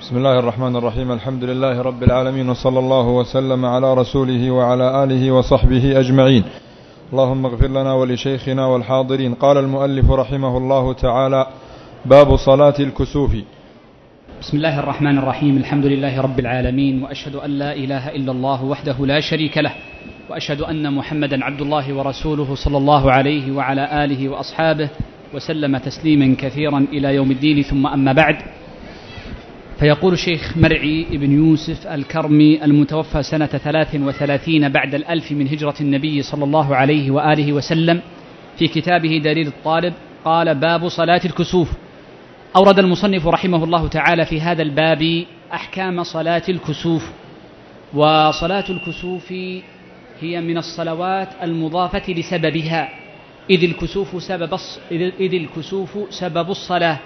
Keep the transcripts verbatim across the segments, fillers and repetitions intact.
بسم الله الرحمن الرحيم. الحمد لله رب العالمين، وصلى الله وسلم على رسوله وعلى آله وصحبه أجمعين. اللهم اغفر لنا ولشيخنا والحاضرين. قال المؤلف رحمه الله تعالى: باب صلاة الكسوف. بسم الله الرحمن الرحيم. الحمد لله رب العالمين، وأشهد أن لا إله إلا الله وحده لا شريك له، وأشهد أن محمدا عبد الله ورسوله صلى الله عليه وعلى آله وأصحابه وسلم تسليما كثيرا إلى يوم الدين. ثم أما بعد، فيقول الشيخ مرعي بن يوسف الكرمي المتوفى سنة ثلاث وثلاثين بعد الألف من هجرة النبي صلى الله عليه وآله وسلم في كتابه دليل الطالب، قال: باب صلاة الكسوف. أورد المصنف رحمه الله تعالى في هذا الباب أحكام صلاة الكسوف. وصلاة الكسوف هي من الصلوات المضافة لسببها، إذ الكسوف سبب إذ الكسوف سبب الصلاة،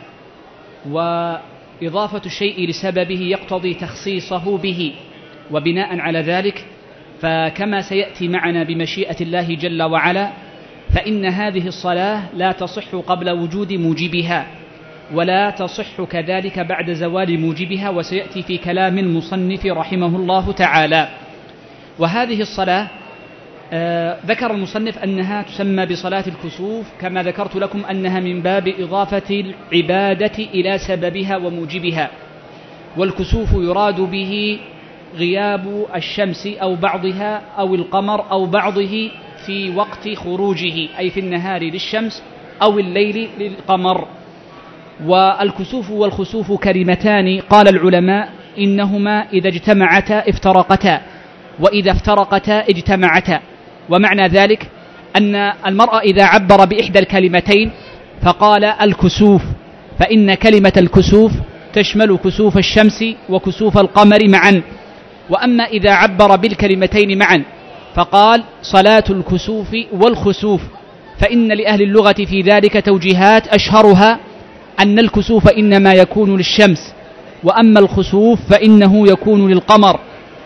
وإضافة الشيء لسببه يقتضي تخصيصه به. وبناء على ذلك، فكما سيأتي معنا بمشيئة الله جل وعلا، فإن هذه الصلاة لا تصح قبل وجود موجبها، ولا تصح كذلك بعد زوال موجبها، وسيأتي في كلام المصنف رحمه الله تعالى. وهذه الصلاة آه ذكر المصنف أنها تسمى بصلاة الكسوف، كما ذكرت لكم أنها من باب إضافة العبادة إلى سببها وموجبها. والكسوف يراد به غياب الشمس أو بعضها أو القمر أو بعضه في وقت خروجه، أي في النهار للشمس أو الليل للقمر. والكسوف والخسوف كلمتان قال العلماء إنهما إذا اجتمعتا افترقتا، وإذا افترقتا اجتمعتا. ومعنى ذلك أن المرء إذا عبر بإحدى الكلمتين فقال الكسوف، فإن كلمة الكسوف تشمل كسوف الشمس وكسوف القمر معا. وأما إذا عبر بالكلمتين معا فقال صلاة الكسوف والخسوف، فإن لأهل اللغة في ذلك توجيهات، أشهرها أن الكسوف إنما يكون للشمس، وأما الخسوف فإنه يكون للقمر.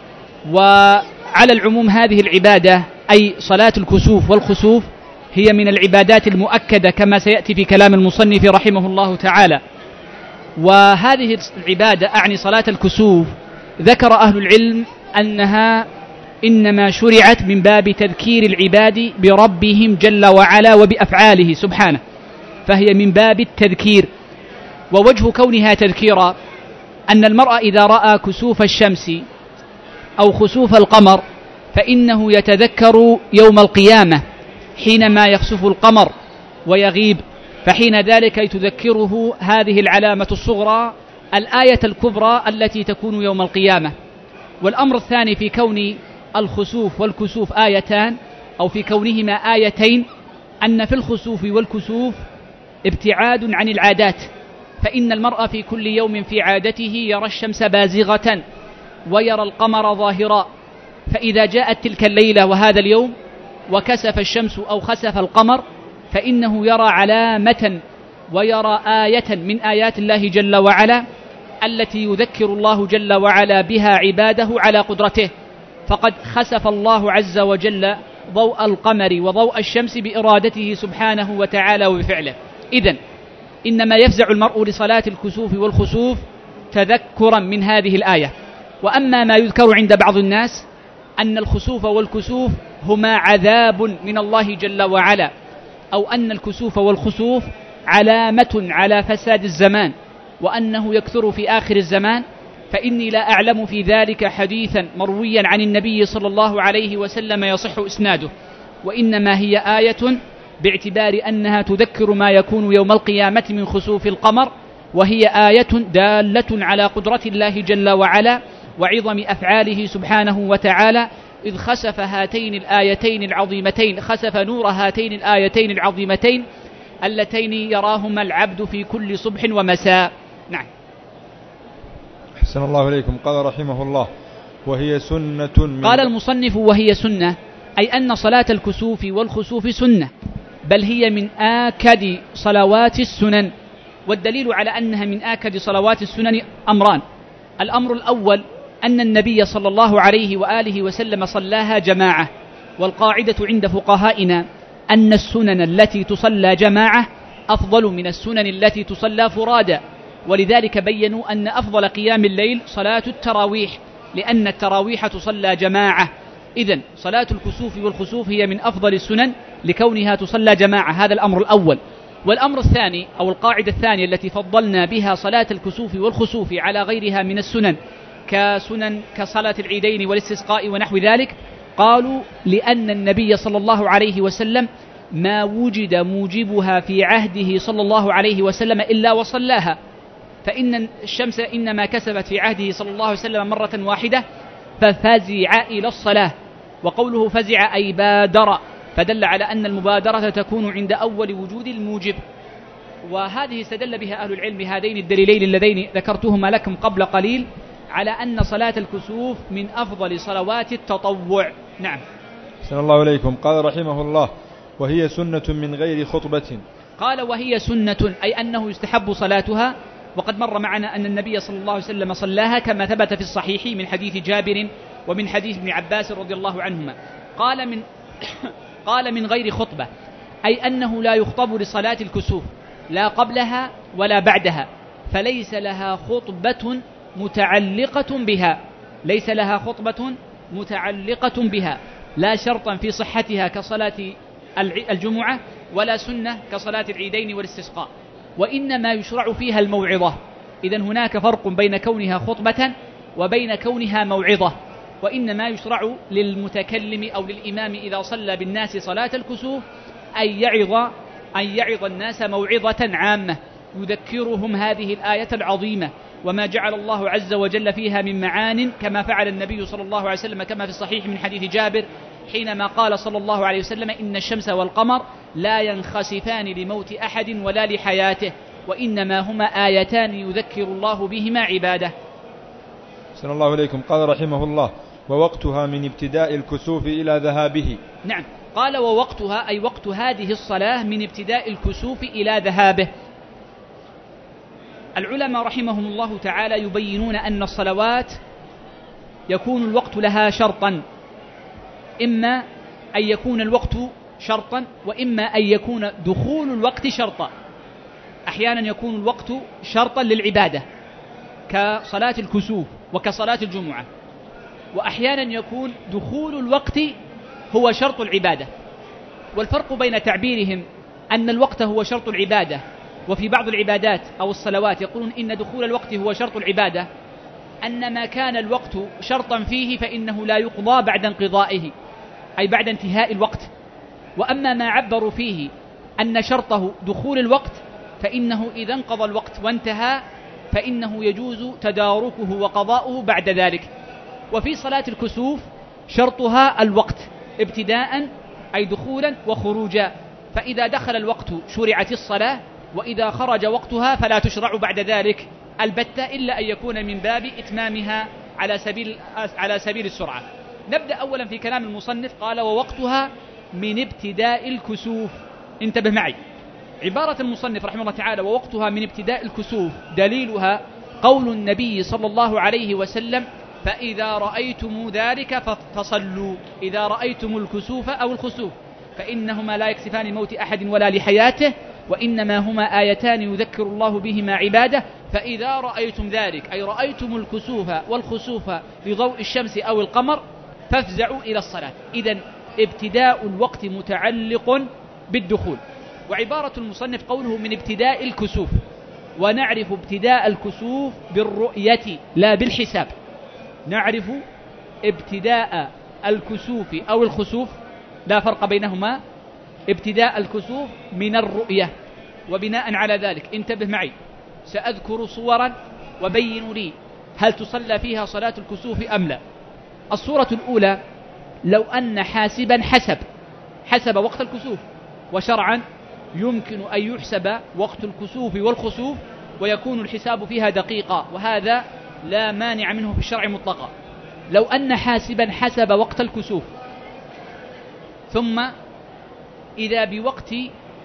وعلى العموم هذه العبادة أي صلاة الكسوف والخسوف هي من العبادات المؤكدة، كما سيأتي في كلام المصنف رحمه الله تعالى. وهذه العبادة أعني صلاة الكسوف، ذكر أهل العلم أنها إنما شرعت من باب تذكير العباد بربهم جل وعلا وبأفعاله سبحانه، فهي من باب التذكير. ووجه كونها تذكيرا أن المرء إذا رأى كسوف الشمس أو خسوف القمر فإنه يتذكر يوم القيامة حينما يخسف القمر ويغيب، فحين ذلك تذكره هذه العلامة الصغرى الآية الكبرى التي تكون يوم القيامة. والأمر الثاني في كون الخسوف والكسوف آيتان، أو في كونهما آيتين، أن في الخسوف والكسوف ابتعاد عن العادات، فإن المرء في كل يوم في عادته يرى الشمس بازغة ويرى القمر ظاهرا، فإذا جاءت تلك الليلة وهذا اليوم وكسف الشمس أو خسف القمر فإنه يرى علامة ويرى آية من آيات الله جل وعلا التي يذكر الله جل وعلا بها عباده على قدرته. فقد خسف الله عز وجل ضوء القمر وضوء الشمس بإرادته سبحانه وتعالى وبفعله. إذن إنما يفزع المرء لصلاة الكسوف والخسوف تذكرا من هذه الآية. وأما ما يذكر عند بعض الناس أن الخسوف والكسوف هما عذاب من الله جل وعلا، أو أن الكسوف والخسوف علامة على فساد الزمان وأنه يكثر في آخر الزمان، فإني لا أعلم في ذلك حديثا مرويا عن النبي صلى الله عليه وسلم يصح إسناده، وإنما هي آية باعتبار أنها تذكر ما يكون يوم القيامة من خسوف القمر، وهي آية دالة على قدرة الله جل وعلا وعظم أفعاله سبحانه وتعالى، إذ خسف هاتين الآيتين العظيمتين، خسف نور هاتين الآيتين العظيمتين اللتين يراهما العبد في كل صبح ومساء. نعم. أحسن الله إليكم. قال رحمه الله: وهي سنة من قال المصنف: وهي سنة، أي أن صلاة الكسوف والخسوف سنة، بل هي من آكد صلوات السنن. والدليل على أنها من آكد صلوات السنن أمران: الأمر الأول أن النبي صلى الله عليه وآله وسلم صلاها جماعة، والقاعدة عند فقهائنا أن السنن التي تصلى جماعة أفضل من السنن التي تصلى فرادى، ولذلك بينوا أن أفضل قيام الليل صلاة التراويح، لأن التراويح تصلى جماعة. إذن صلاة الكسوف والخسوف هي من أفضل السنن لكونها تصلى جماعة، هذا الأمر الأول. والأمر الثاني أو القاعدة الثانية التي فضلنا بها صلاة الكسوف والخسوف على غيرها من السنن كسنن كصلاة العيدين والاستسقاء ونحو ذلك، قالوا لأن النبي صلى الله عليه وسلم ما وجد موجبها في عهده صلى الله عليه وسلم إلا وصلاها، فإن الشمس إنما كسفت في عهده صلى الله عليه وسلم مرة واحدة ففزع إلى الصلاة. وقوله فزع أي بادر، فدل على أن المبادرة تكون عند أول وجود الموجب. وهذه استدل بها أهل العلم هذين الدليلين اللذين ذكرتهما لكم قبل قليل على أن صلاة الكسوف من أفضل صلوات التطوع. نعم. أحسن الله إليكم. قال رحمه الله: وهي سنة من غير خطبة. قال وهي سنة أي أنه يستحب صلاتها، وقد مر معنا أن النبي صلى الله عليه وسلم صلاها كما ثبت في الصحيح من حديث جابر ومن حديث ابن عباس رضي الله عنهما. قال من قال من غير خطبة أي أنه لا يخطب لصلاة الكسوف لا قبلها ولا بعدها، فليس لها خطبة متعلقة بها، ليس لها خطبة متعلقة بها لا شرطا في صحتها كصلاة الجمعة ولا سنة كصلاة العيدين والاستسقاء، وإنما يشرع فيها الموعظة. إذن هناك فرق بين كونها خطبة وبين كونها موعظة، وإنما يشرع للمتكلم أو للإمام إذا صلى بالناس صلاة الكسوف أن يعظ أن يعظ الناس موعظة عامة يذكرهم هذه الآية العظيمة وما جعل الله عز وجل فيها من معان، كما فعل النبي صلى الله عليه وسلم كما في الصحيح من حديث جابر حينما قال صلى الله عليه وسلم: إن الشمس والقمر لا ينخسفان لموت أحد ولا لحياته، وإنما هما آيتان يذكر الله بهما عباده. أحسن الله إليكم. قال رحمه الله: ووقتها من ابتداء الكسوف إلى ذهابه. نعم. قال ووقتها أي وقت هذه الصلاة من ابتداء الكسوف إلى ذهابه. العلماء رحمهم الله تعالى يبينون أن الصلوات يكون الوقت لها شرطا، إما أن يكون الوقت شرطا وإما أن يكون دخول الوقت شرطا. أحيانا يكون الوقت شرطا للعبادة كصلاة الكسوف وكصلاة الجمعة، وأحيانا يكون دخول الوقت هو شرط العبادة. والفرق بين تعبيرهم أن الوقت هو شرط العبادة وفي بعض العبادات أو الصلوات يقولون إن دخول الوقت هو شرط العبادة، أن ما كان الوقت شرطا فيه فإنه لا يقضى بعد انقضائه أي بعد انتهاء الوقت، وأما ما عبروا فيه أن شرطه دخول الوقت فإنه إذا انقضى الوقت وانتهى فإنه يجوز تداركه وقضاؤه بعد ذلك. وفي صلاة الكسوف شرطها الوقت ابتداء أي دخولا وخروجا، فإذا دخل الوقت شرعت الصلاة، وإذا خرج وقتها فلا تشرع بعد ذلك البتة إلا أن يكون من باب إتمامها على سبيل على سبيل السرعة. نبدأ أولا في كلام المصنف. قال ووقتها من ابتداء الكسوف. انتبه معي، عبارة المصنف رحمه الله تعالى ووقتها من ابتداء الكسوف دليلها قول النبي صلى الله عليه وسلم: فإذا رأيتم ذلك فصلوا. إذا رأيتم الكسوف أو الخسوف فإنهما لا يكسفان موت أحد ولا لحياته، وإنما هما آيتان يذكر الله بهما عباده. فإذا رأيتم ذلك أي رأيتم الكسوف والخسوف لضوء الشمس أو القمر فافزعوا إلى الصلاة. إذن ابتداء الوقت متعلق بالدخول. وعبارة المصنف قوله من ابتداء الكسوف، ونعرف ابتداء الكسوف بالرؤية لا بالحساب. نعرف ابتداء الكسوف أو الخسوف لا فرق بينهما، ابتداء الكسوف من الرؤية. وبناء على ذلك انتبه معي، سأذكر صورا وبينوا لي هل تصلى فيها صلاة الكسوف أم لا. الصورة الأولى: لو أن حاسبا حسب حسب وقت الكسوف، وشرعا يمكن أن يحسب وقت الكسوف والخسوف ويكون الحساب فيها دقيقا، وهذا لا مانع منه في الشرع مطلقا. لو أن حاسبا حسب وقت الكسوف ثم إذا بوقت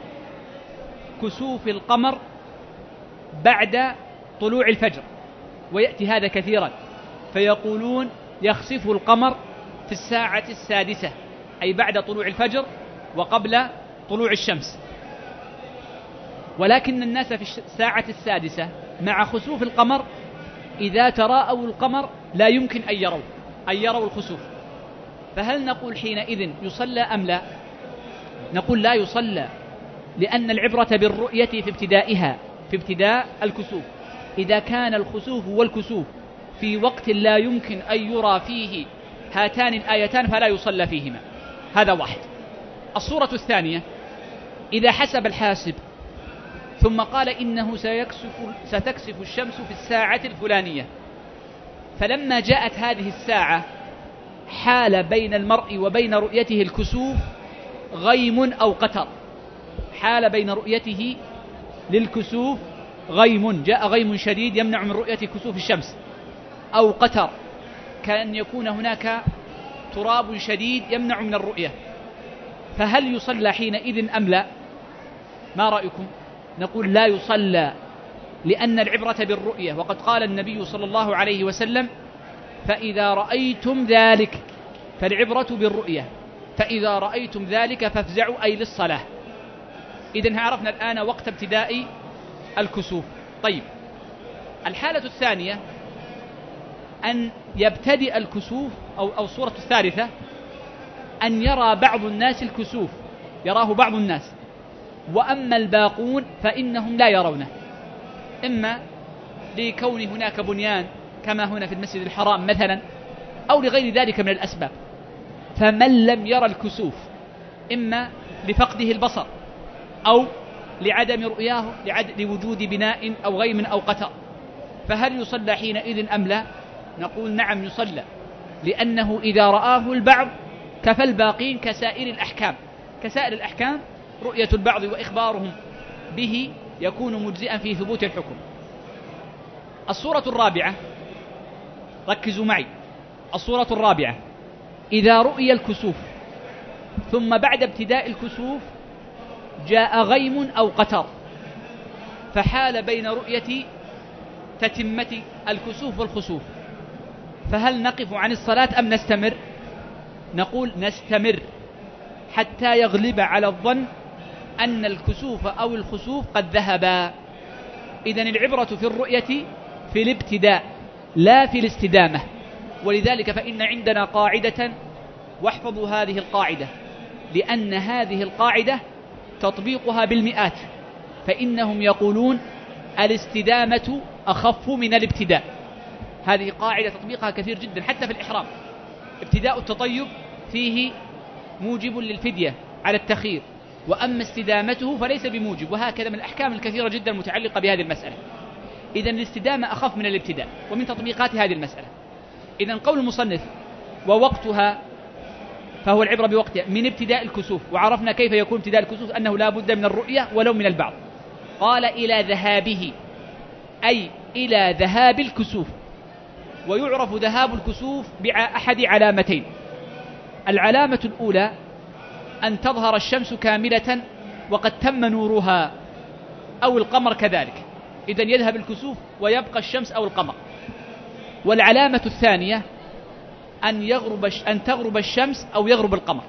كسوف القمر بعد طلوع الفجر، ويأتي هذا كثيرا، فيقولون يخسف القمر في الساعة السادسة أي بعد طلوع الفجر وقبل طلوع الشمس، ولكن الناس في الساعة السادسة مع خسوف القمر إذا تراءوا القمر لا يمكن أن يروا أن يروا الخسوف، فهل نقول حينئذ يصلى أم لا؟ نقول لا يصلى، لأن العبرة بالرؤية في ابتدائها، في ابتداء الكسوف. إذا كان الخسوف والكسوف في وقت لا يمكن أن يرى فيه هاتان الآيتان فلا يصلى فيهما. هذا واحد. الصورة الثانية: إذا حسب الحاسب ثم قال إنه سيكسف ستكسف الشمس في الساعة الفلانية، فلما جاءت هذه الساعة حال بين المرء وبين رؤيته الكسوف غيم أو قتر، حال بين رؤيته للكسوف غيم، جاء غيم شديد يمنع من رؤية كسوف الشمس، أو قتر كأن يكون هناك تراب شديد يمنع من الرؤية، فهل يصلى حينئذ أم لا؟ ما رأيكم؟ نقول لا يصلى، لأن العبرة بالرؤية، وقد قال النبي صلى الله عليه وسلم: فإذا رأيتم ذلك، فالعبرة بالرؤية، فإذا رأيتم ذلك فافزعوا أي للصلاة. إذن عرفنا الآن وقت ابتداء الكسوف. طيب، الحالة الثانية أن يبتدئ الكسوف، أو, أو الصورة الثالثة أن يرى بعض الناس الكسوف، يراه بعض الناس، وأما الباقون فإنهم لا يرونه، إما لكون هناك بنيان كما هنا في المسجد الحرام مثلا، أو لغير ذلك من الأسباب. فمن لم يرى الكسوف إما لفقده البصر أو لعدم رؤياه لعد... لوجود بناء أو غيم أو قتر، فهل يصلى حينئذ أم لا؟ نقول نعم يصلى، لأنه إذا رآه البعض كفى الباقين كسائر الأحكام، كسائر الأحكام رؤية البعض وإخبارهم به يكون مجزئا في ثبوت الحكم. الصورة الرابعة، ركزوا معي، الصورة الرابعة: إذا رؤي الكسوف ثم بعد ابتداء الكسوف جاء غيم أو قتر، فحال بين رؤية تتمة الكسوف والخسوف، فهل نقف عن الصلاة أم نستمر؟ نقول نستمر حتى يغلب على الظن أن الكسوف أو الخسوف قد ذهبا. إذن العبرة في الرؤية في الابتداء لا في الاستدامة. ولذلك فإن عندنا قاعدة، واحفظوا هذه القاعدة، لأن هذه القاعدة تطبيقها بالمئات، فإنهم يقولون الاستدامة أخف من الابتداء. هذه قاعدة تطبيقها كثير جدا حتى في الإحرام. ابتداء التطيب فيه موجب للفدية على التخيير، وأما استدامته فليس بموجب، وهكذا من الأحكام الكثيرة جدا المتعلقة بهذه المسألة. إذن الاستدامة أخف من الابتداء، ومن تطبيقات هذه المسألة. إذن قول المصنف ووقتها، فهو العبرة بوقتها من ابتداء الكسوف، وعرفنا كيف يكون ابتداء الكسوف أنه لا بد من الرؤية ولو من البعض. قال إلى ذهابه، أي إلى ذهاب الكسوف، ويعرف ذهاب الكسوف بأحد علامتين: العلامة الأولى أن تظهر الشمس كاملة وقد تم نورها، أو القمر كذلك، إذن يذهب الكسوف ويبقى الشمس أو القمر. والعلامة الثانية أن يغرب أن تغرب الشمس أو يغرب القمر،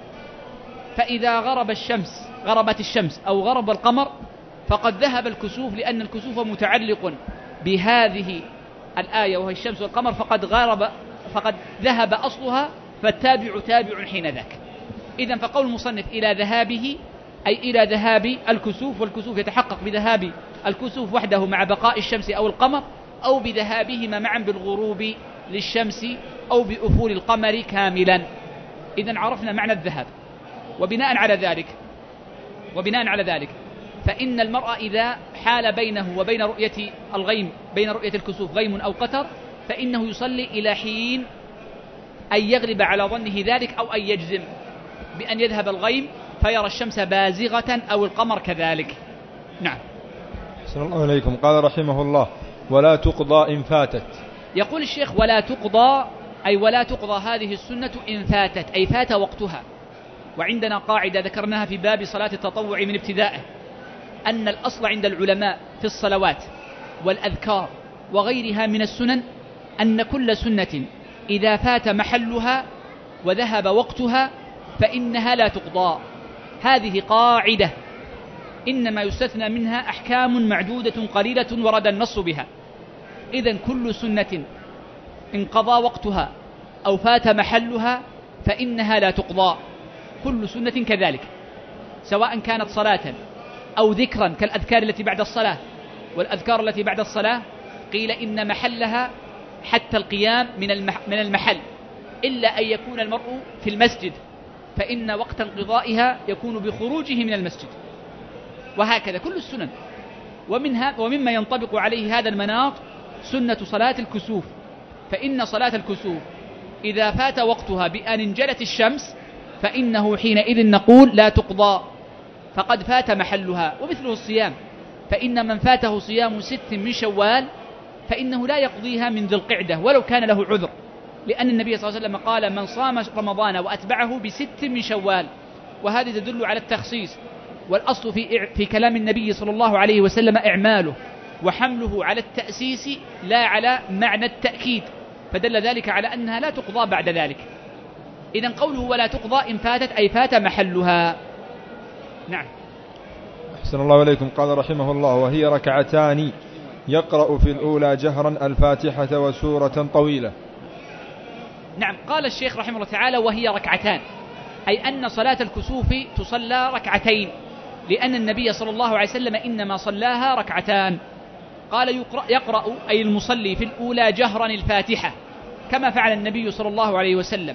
فإذا غرب الشمس غربت الشمس أو غرب القمر فقد ذهب الكسوف، لأن الكسوف متعلق بهذه الآية وهي الشمس والقمر، فقد غرب فقد ذهب أصلها، فالتابع تابع حين ذاك. إذن فقول المصنف إلى ذهابه أي إلى ذهاب الكسوف، والكسوف يتحقق بذهاب الكسوف وحده مع بقاء الشمس أو القمر، أو بذهابهما معا بالغروب للشمس أو بأفول القمر كاملا. إذن عرفنا معنى الذهاب. وبناء على ذلك وبناء على ذلك فإن المرء إذا حال بينه وبين رؤية الغيم، بين رؤية الكسوف غيم أو قتر، فإنه يصلي إلى حين أن يغلب على ظنه ذلك، أو أن يجزم بأن يذهب الغيم فيرى الشمس بازغة أو القمر كذلك. نعم. صلى الله عليكم. قال رحمه الله: ولا تقضى إن فاتت. يقول الشيخ: ولا تقضى أي ولا تقضى هذه السنة إن فاتت، أي فات وقتها. وعندنا قاعدة ذكرناها في باب صلاة التطوع من ابتدائه، أن الأصل عند العلماء في الصلوات والأذكار وغيرها من السنن أن كل سنة إذا فات محلها وذهب وقتها فإنها لا تقضى. هذه قاعدة إنما يستثنى منها أحكام معدودة قليلة ورد النص بها، إذن كل سنة انقضى وقتها أو فات محلها فإنها لا تقضى، كل سنة كذلك، سواء كانت صلاة أو ذكرا كالأذكار التي بعد الصلاة. والأذكار التي بعد الصلاة قيل إن محلها حتى القيام من المحل، إلا أن يكون المرء في المسجد فإن وقت انقضائها يكون بخروجه من المسجد. وهكذا كل السنن. ومنها ومما ينطبق عليه هذا المناط سنة صلاة الكسوف، فإن صلاة الكسوف إذا فات وقتها بأن انجلت الشمس فإنه حينئذ نقول لا تقضى، فقد فات محلها. ومثله الصيام، فإن من فاته صيام ست من شوال فإنه لا يقضيها من ذي القعدة ولو كان له عذر، لأن النبي صلى الله عليه وسلم قال من صام رمضان وأتبعه بست من شوال، وهذه تدل على التخصيص. والأصل في, في كلام النبي صلى الله عليه وسلم إعماله وحمله على التأسيس لا على معنى التأكيد، فدل ذلك على أنها لا تقضى بعد ذلك. إذن قوله ولا تقضى إن فاتت أي فات محلها. نعم. أحسن الله إليكم. قال رحمه الله وهي ركعتان يقرأ في الأولى جهرا الفاتحة وسورة طويلة. نعم، قال الشيخ رحمه الله تعالى وهي ركعتان، أي أن صلاة الكسوف تصلى ركعتين، لأن النبي صلى الله عليه وسلم إنما صلاها ركعتان. قال يقرأ, يقرأ أي المصلي في الأولى جهرا الفاتحة كما فعل النبي صلى الله عليه وسلم.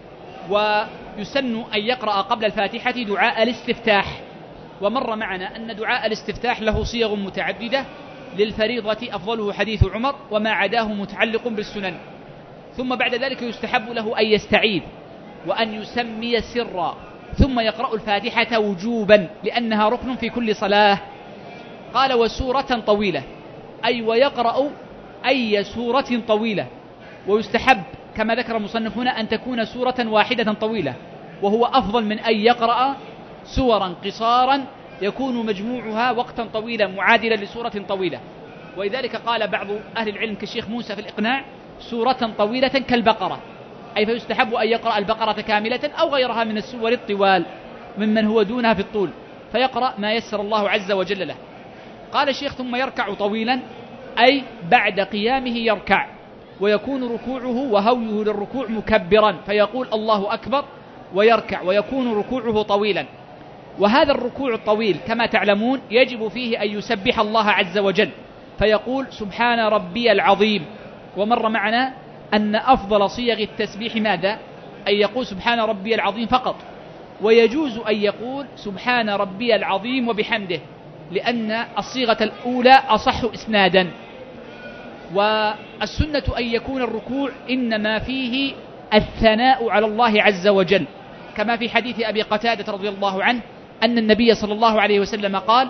ويسن أن يقرأ قبل الفاتحة دعاء الاستفتاح، ومر معنا أن دعاء الاستفتاح له صيغ متعددة، للفريضة أفضله حديث عمر وما عداه متعلق بالسنن. ثم بعد ذلك يستحب له أن يستعيذ وأن يسمي سرا، ثم يقرأ الفاتحة وجوبا لأنها ركن في كل صلاة. قال وسورة طويلة، أي ويقرأ أي سورة طويلة، ويستحب كما ذكر المصنف هنا أن تكون سورة واحدة طويلة، وهو أفضل من أن يقرأ سورا قصارا يكون مجموعها وقتا طويلا معادلا لسورة طويلة. ولذلك قال بعض أهل العلم كالشيخ موسى في الإقناع سورة طويلة كالبقرة، أي فيستحب أن يقرأ البقرة كاملة أو غيرها من السور الطوال ممن هو دونها في الطول، فيقرأ ما يسر الله عز وجل له. قال الشيخ ثم يركع طويلا، أي بعد قيامه يركع، ويكون ركوعه وهويه للركوع مكبرا فيقول الله أكبر ويركع، ويكون ركوعه طويلا. وهذا الركوع الطويل كما تعلمون يجب فيه أن يسبح الله عز وجل فيقول سبحان ربي العظيم. ومر معنا أن أفضل صيغ التسبيح ماذا؟ أن يقول سبحان ربي العظيم فقط، ويجوز أن يقول سبحان ربي العظيم وبحمده، لأن الصيغة الأولى أصح إسنادا. والسنة أن يكون الركوع إنما فيه الثناء على الله عز وجل، كما في حديث أبي قتادة رضي الله عنه أن النبي صلى الله عليه وسلم قال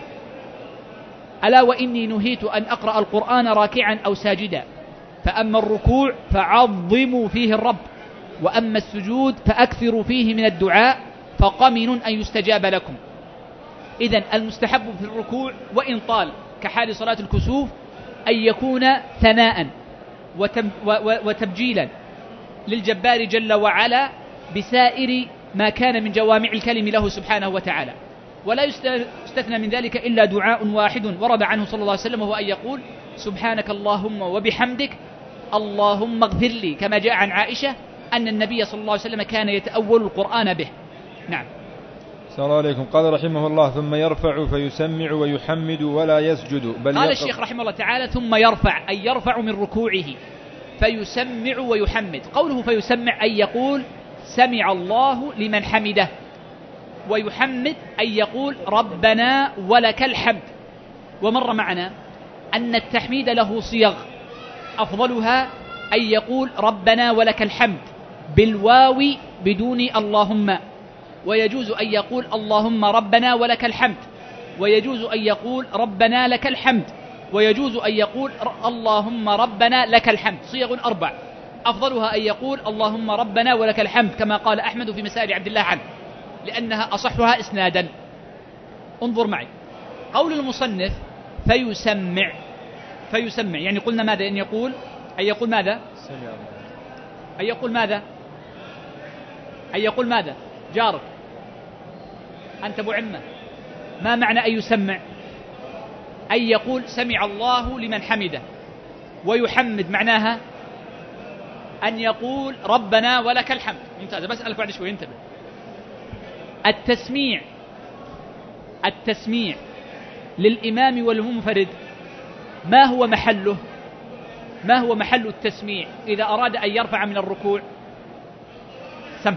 ألا وإني نهيت أن أقرأ القرآن راكعا أو ساجدا، فأما الركوع فعظموا فيه الرب، وأما السجود فأكثروا فيه من الدعاء فقمن أن يستجاب لكم. إذن المستحب في الركوع وإن طال كحال صلاة الكسوف أن يكون ثناء وتبجيلا للجبار جل وعلا بسائر ما كان من جوامع الكلم له سبحانه وتعالى. ولا يستثنى من ذلك إلا دعاء واحد ورد عنه صلى الله عليه وسلم، وهو أن يقول سبحانك اللهم وبحمدك اللهم اغفر لي، كما جاء عن عائشة أن النبي صلى الله عليه وسلم كان يتأول القرآن به. نعم. السلام عليكم. قال رحمه الله ثم يرفع فيسمع ويحمد ولا يسجد بل قال الشيخ رحمه الله تعالى ثم يرفع أي يرفع من ركوعه فيسمع ويحمد. قوله فيسمع أي يقول سمع الله لمن حمده، ويحمد أي يقول ربنا ولك الحمد. ومر معنا أن التحميد له صيغ، أفضلها أن يقول ربنا ولك الحمد بالواو بدون اللهم، ويجوز أن يقول اللهم ربنا ولك الحمد، ويجوز أن يقول ربنا لك الحمد، ويجوز أن يقول اللهم ربنا لك الحمد. صيغ أربع، أفضلها أن يقول اللهم ربنا ولك الحمد كما قال أحمد في مسائل عبد الله عنه، لأنها أصحها إسنادا. انظر معي قول المصنف فيسمع، فيسمع يعني قلنا ماذا؟ أن يقول أن يقول ماذا؟ أن يقول ماذا؟ أن يقول ماذا؟ جارك أنت أبو عمة، ما معنى أن يسمع؟ أن يقول سمع الله لمن حمده، ويحمد معناها أن يقول ربنا ولك الحمد. ممتاز، بسألك بعد شوي انتبه. التسميع التسميع للإمام والمنفرد ما هو محله؟ ما هو محل التسميع إذا أراد أن يرفع من الركوع؟ سم.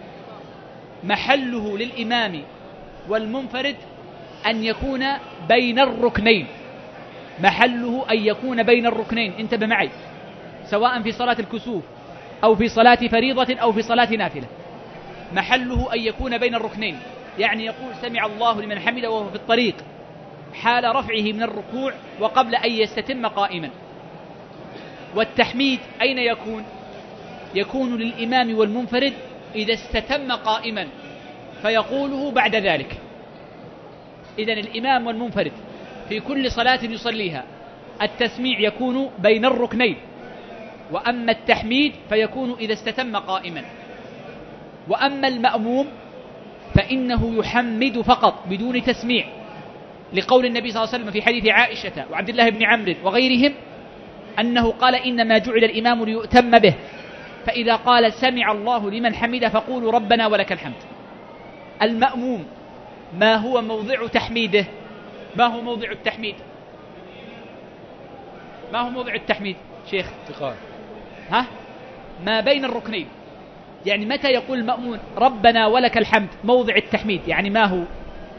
محله للإمام والمنفرد أن يكون بين الركنين، محله أن يكون بين الركنين. انتبه معي، سواء في صلاة الكسوف أو في صلاة فريضة أو في صلاة نافلة، محله أن يكون بين الركنين، يعني يقول سمع الله لمن حمده وهو في الطريق حال رفعه من الركوع وقبل أن يستتم قائما. والتحميد أين يكون؟ يكون للإمام والمنفرد إذا استتم قائما فيقوله بعد ذلك. إذن الإمام والمنفرد في كل صلاة يصليها التسميع يكون بين الركنين، وأما التحميد فيكون إذا استتم قائما. وأما المأموم فإنه يحمد فقط بدون تسميع، لقول النبي صلى الله عليه وسلم في حديث عائشة وعبد الله بن عمرو وغيرهم أنه قال إنما جعل الإمام ليؤتم به، فإذا قال سمع الله لمن حمده فقولوا ربنا ولك الحمد. المأموم ما هو موضع تحميده؟ ما هو موضع التحميد؟ ما هو موضع التحميد شيخ؟ انتقال. ها؟ ما بين الركنين، يعني متى يقول المأمون ربنا ولك الحمد موضع التحميد؟ يعني ما هو؟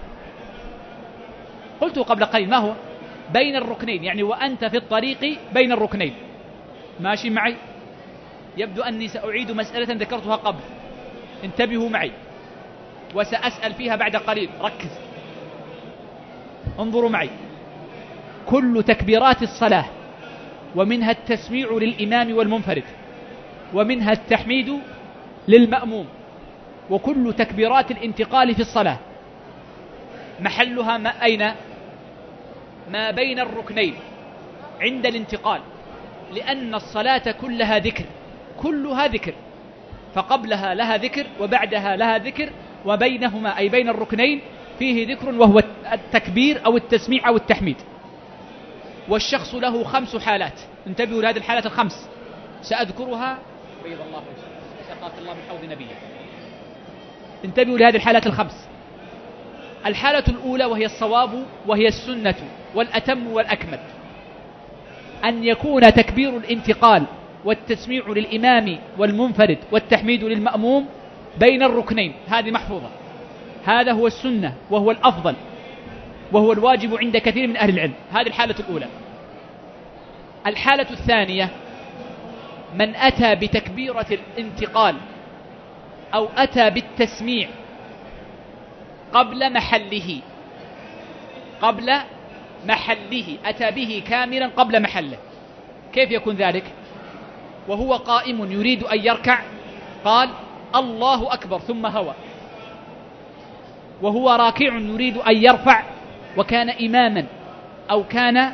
قلت قبل قليل ما هو؟ بين الركنين، يعني وأنت في الطريق بين الركنين. ماشي معي؟ يبدو أني سأعيد مسألة ذكرتها قبل، انتبهوا معي وسأسأل فيها بعد قليل، ركز انظروا معي. كل تكبيرات الصلاة ومنها التسميع للإمام والمنفرد ومنها التحميد للمأموم، وكل تكبيرات الانتقال في الصلاة محلها ما أين؟ ما بين الركنين عند الانتقال، لأن الصلاة كلها ذكر، كلها ذكر، فقبلها لها ذكر وبعدها لها ذكر، وبينهما أي بين الركنين فيه ذكر وهو التكبير أو التسميع أو التحميد. والشخص له خمس حالات، انتبهوا لهذه الحالات الخمس سأذكرها بيض الله سقاك الله من حوض نبيه. انتبهوا لهذه الحالات الخمس. الحالة الأولى وهي الصواب وهي السنة والأتم والأكمل، أن يكون تكبير الانتقال والتسميع للإمام والمنفرد والتحميد للمأموم بين الركنين، هذه محفوظة، هذا هو السنة وهو الأفضل وهو الواجب عند كثير من أهل العلم. هذه الحالة الأولى. الحالة الثانية من أتى بتكبيرة الانتقال أو أتى بالتسميع قبل محله، قبل محله أتى به كاملا قبل محله. كيف يكون ذلك؟ وهو قائم يريد أن يركع قال الله أكبر ثم هوى، وهو راكع يريد أن يرفع وكان إماما أو كان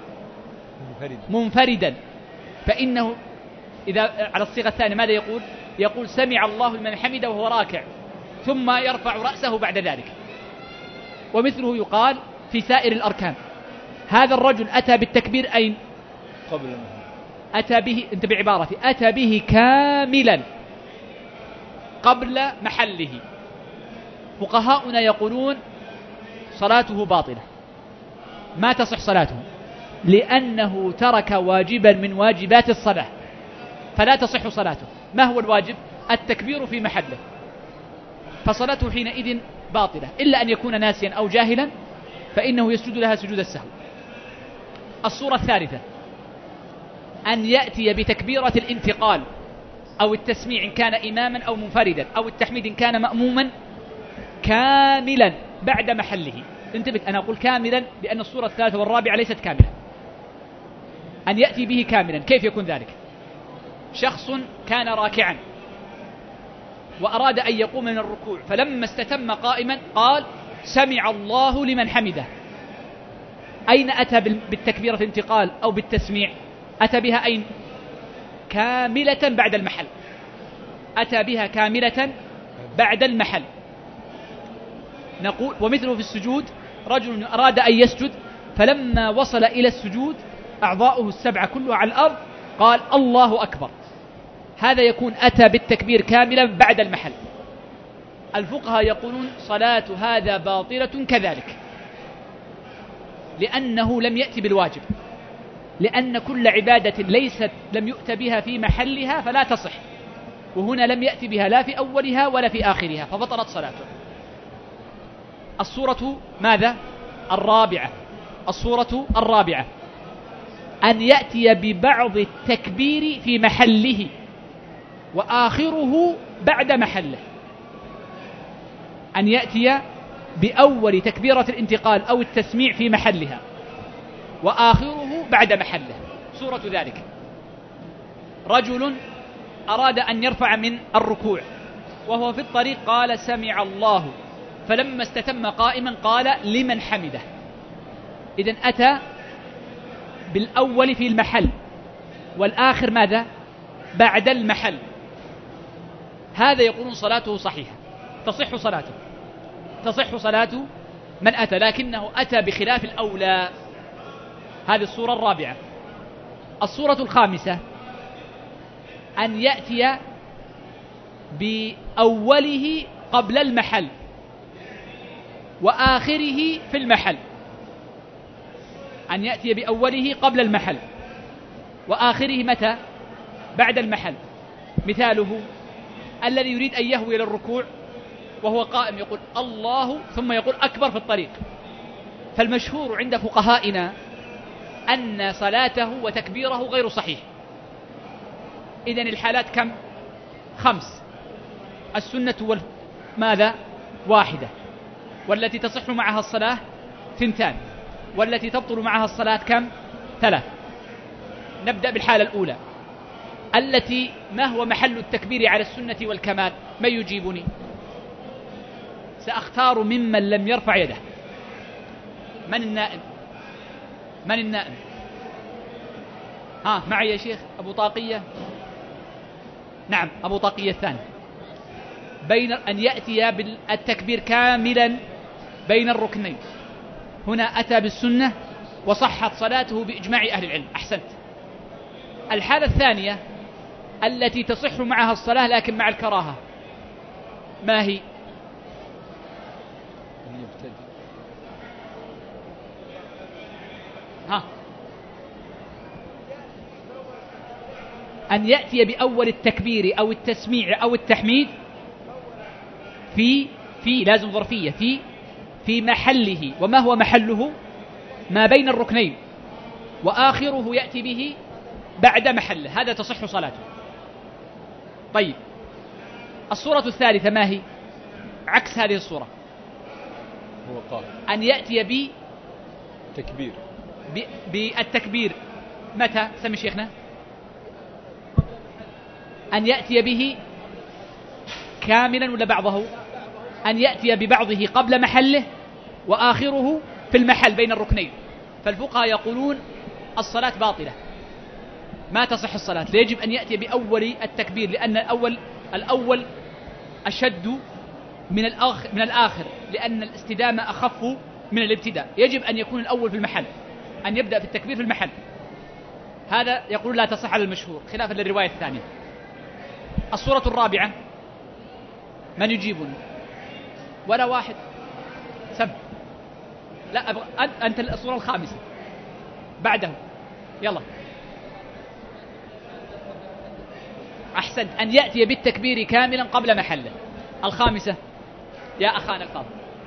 منفردا، فإنه إذا على الصيغة الثانية ماذا يقول؟ يقول سمع الله لمن حمده وهو راكع ثم يرفع رأسه بعد ذلك. ومثله يقال في سائر الأركان. هذا الرجل أتى بالتكبير أين؟ قبل أتى به، انت بعبارتي أتى به كاملا قبل محله. فقهاؤنا يقولون صلاته باطلة، ما تصح صلاته، لأنه ترك واجبا من واجبات الصلاة، فلا تصح صلاته. ما هو الواجب؟ التكبير في محله، فصلاته حينئذ باطلة، إلا أن يكون ناسيا أو جاهلا فإنه يسجد لها سجود السهو. الصورة الثالثة أن يأتي بتكبيرة الانتقال أو التسميع إن كان إماما أو منفردا أو التحميد إن كان مأموما كاملا بعد محله. انتبه، أنا أقول كاملا لأن الصورة الثالثة والرابعة ليست كاملة. أن يأتي به كاملا، كيف يكون ذلك؟ شخص كان راكعا وأراد أن يقوم من الركوع، فلما استتم قائما قال سمع الله لمن حمده. أين أتى بالتكبيرة الانتقال أو بالتسميع؟ أتى بها أين؟ كاملة بعد المحل، أتى بها كاملة بعد المحل. نقول ومثله في السجود، رجل أراد أن يسجد فلما وصل إلى السجود أعضاؤه السبعة كلها على الأرض قال الله أكبر، هذا يكون أتى بالتكبير كاملا بعد المحل. الفقهاء يقولون صلاة هذا باطلة كذلك، لأنه لم يأتي بالواجب، لأن كل عبادة ليست لم يؤت بها في محلها فلا تصح، وهنا لم يأتي بها لا في أولها ولا في آخرها فبطلت صلاته. الصورة ماذا؟ الرابعة. الصورة الرابعة أن يأتي ببعض التكبير في محله وآخره بعد محله. أن يأتي بأول تكبيرة الانتقال أو التسميع في محلها وآخره بعد محله. صورة ذلك: رجل أراد أن يرفع من الركوع وهو في الطريق قال سمع الله، فلما استتم قائما قال لمن حمده. إذن أتى بالأول في المحل والآخر ماذا؟ بعد المحل. هذا يقولون صلاته صحيحة، تصح صلاته، تصح صلاة من أتى، لكنه أتى بخلاف الأولى. هذه الصورة الرابعة. الصورة الخامسة أن يأتي بأوله قبل المحل وآخره في المحل. أن يأتي بأوله قبل المحل وآخره متى؟ بعد المحل. مثاله: الذي يريد أن يهوي للركوع وهو قائم يقول الله ثم يقول أكبر في الطريق. فالمشهور عند فقهائنا أن صلاته وتكبيره غير صحيح. إذن الحالات كم؟ خمس. السنة ماذا؟ واحدة، والتي تصح معها الصلاة ثنتان، والتي تبطل معها الصلاة كم؟ ثلاث. نبدأ بالحالة الأولى التي ما هو محل التكبير على السنة والكمال؟ من يجيبني؟ سأختار ممن لم يرفع يده. من النائم؟ من النائم؟ ها معي يا شيخ أبو طاقية؟ نعم أبو طاقية الثاني. بين أن يأتي بالتكبير كاملا بين الركنين. هنا أتى بالسنة وصحت صلاته بإجماع أهل العلم. أحسنت. الحالة الثانية التي تصح معها الصلاة لكن مع الكراهة، ما هي؟ ها أن يأتي بأول التكبير أو التسميع أو التحميد في في لازم ظرفية في في محله. وما هو محله؟ ما بين الركنين، وآخره يأتي به بعد محله. هذا تصح صلاته. طيب الصورة الثالثة ما هي؟ عكس هذه الصورة. هو قال أن يأتي ب تكبير بالتكبير متى؟ سمي شيخنا. أن يأتي به كاملا ولا بعضه؟ أن يأتي ببعضه قبل محله وآخره في المحل بين الركنين. فالفقهاء يقولون الصلاة باطلة، ما تصح الصلاة، يجب أن يأتي بأول التكبير، لأن الأول الأول أشد من الآخر من الآخر لأن الاستدامة أخف من الابتداء. يجب أن يكون الأول في المحل، أن يبدأ في التكبير في المحل. هذا يقول لا تصح على المشهور خلافا للرواية الثانية. الصورة الرابعة من يجيبني؟ ولا واحد سب. لا أبغى أنت. الصورة الخامسة بعده. يلا أحسنت. أن يأتي بالتكبير كاملا قبل محله. الخامسة يا أخانا الفاضل.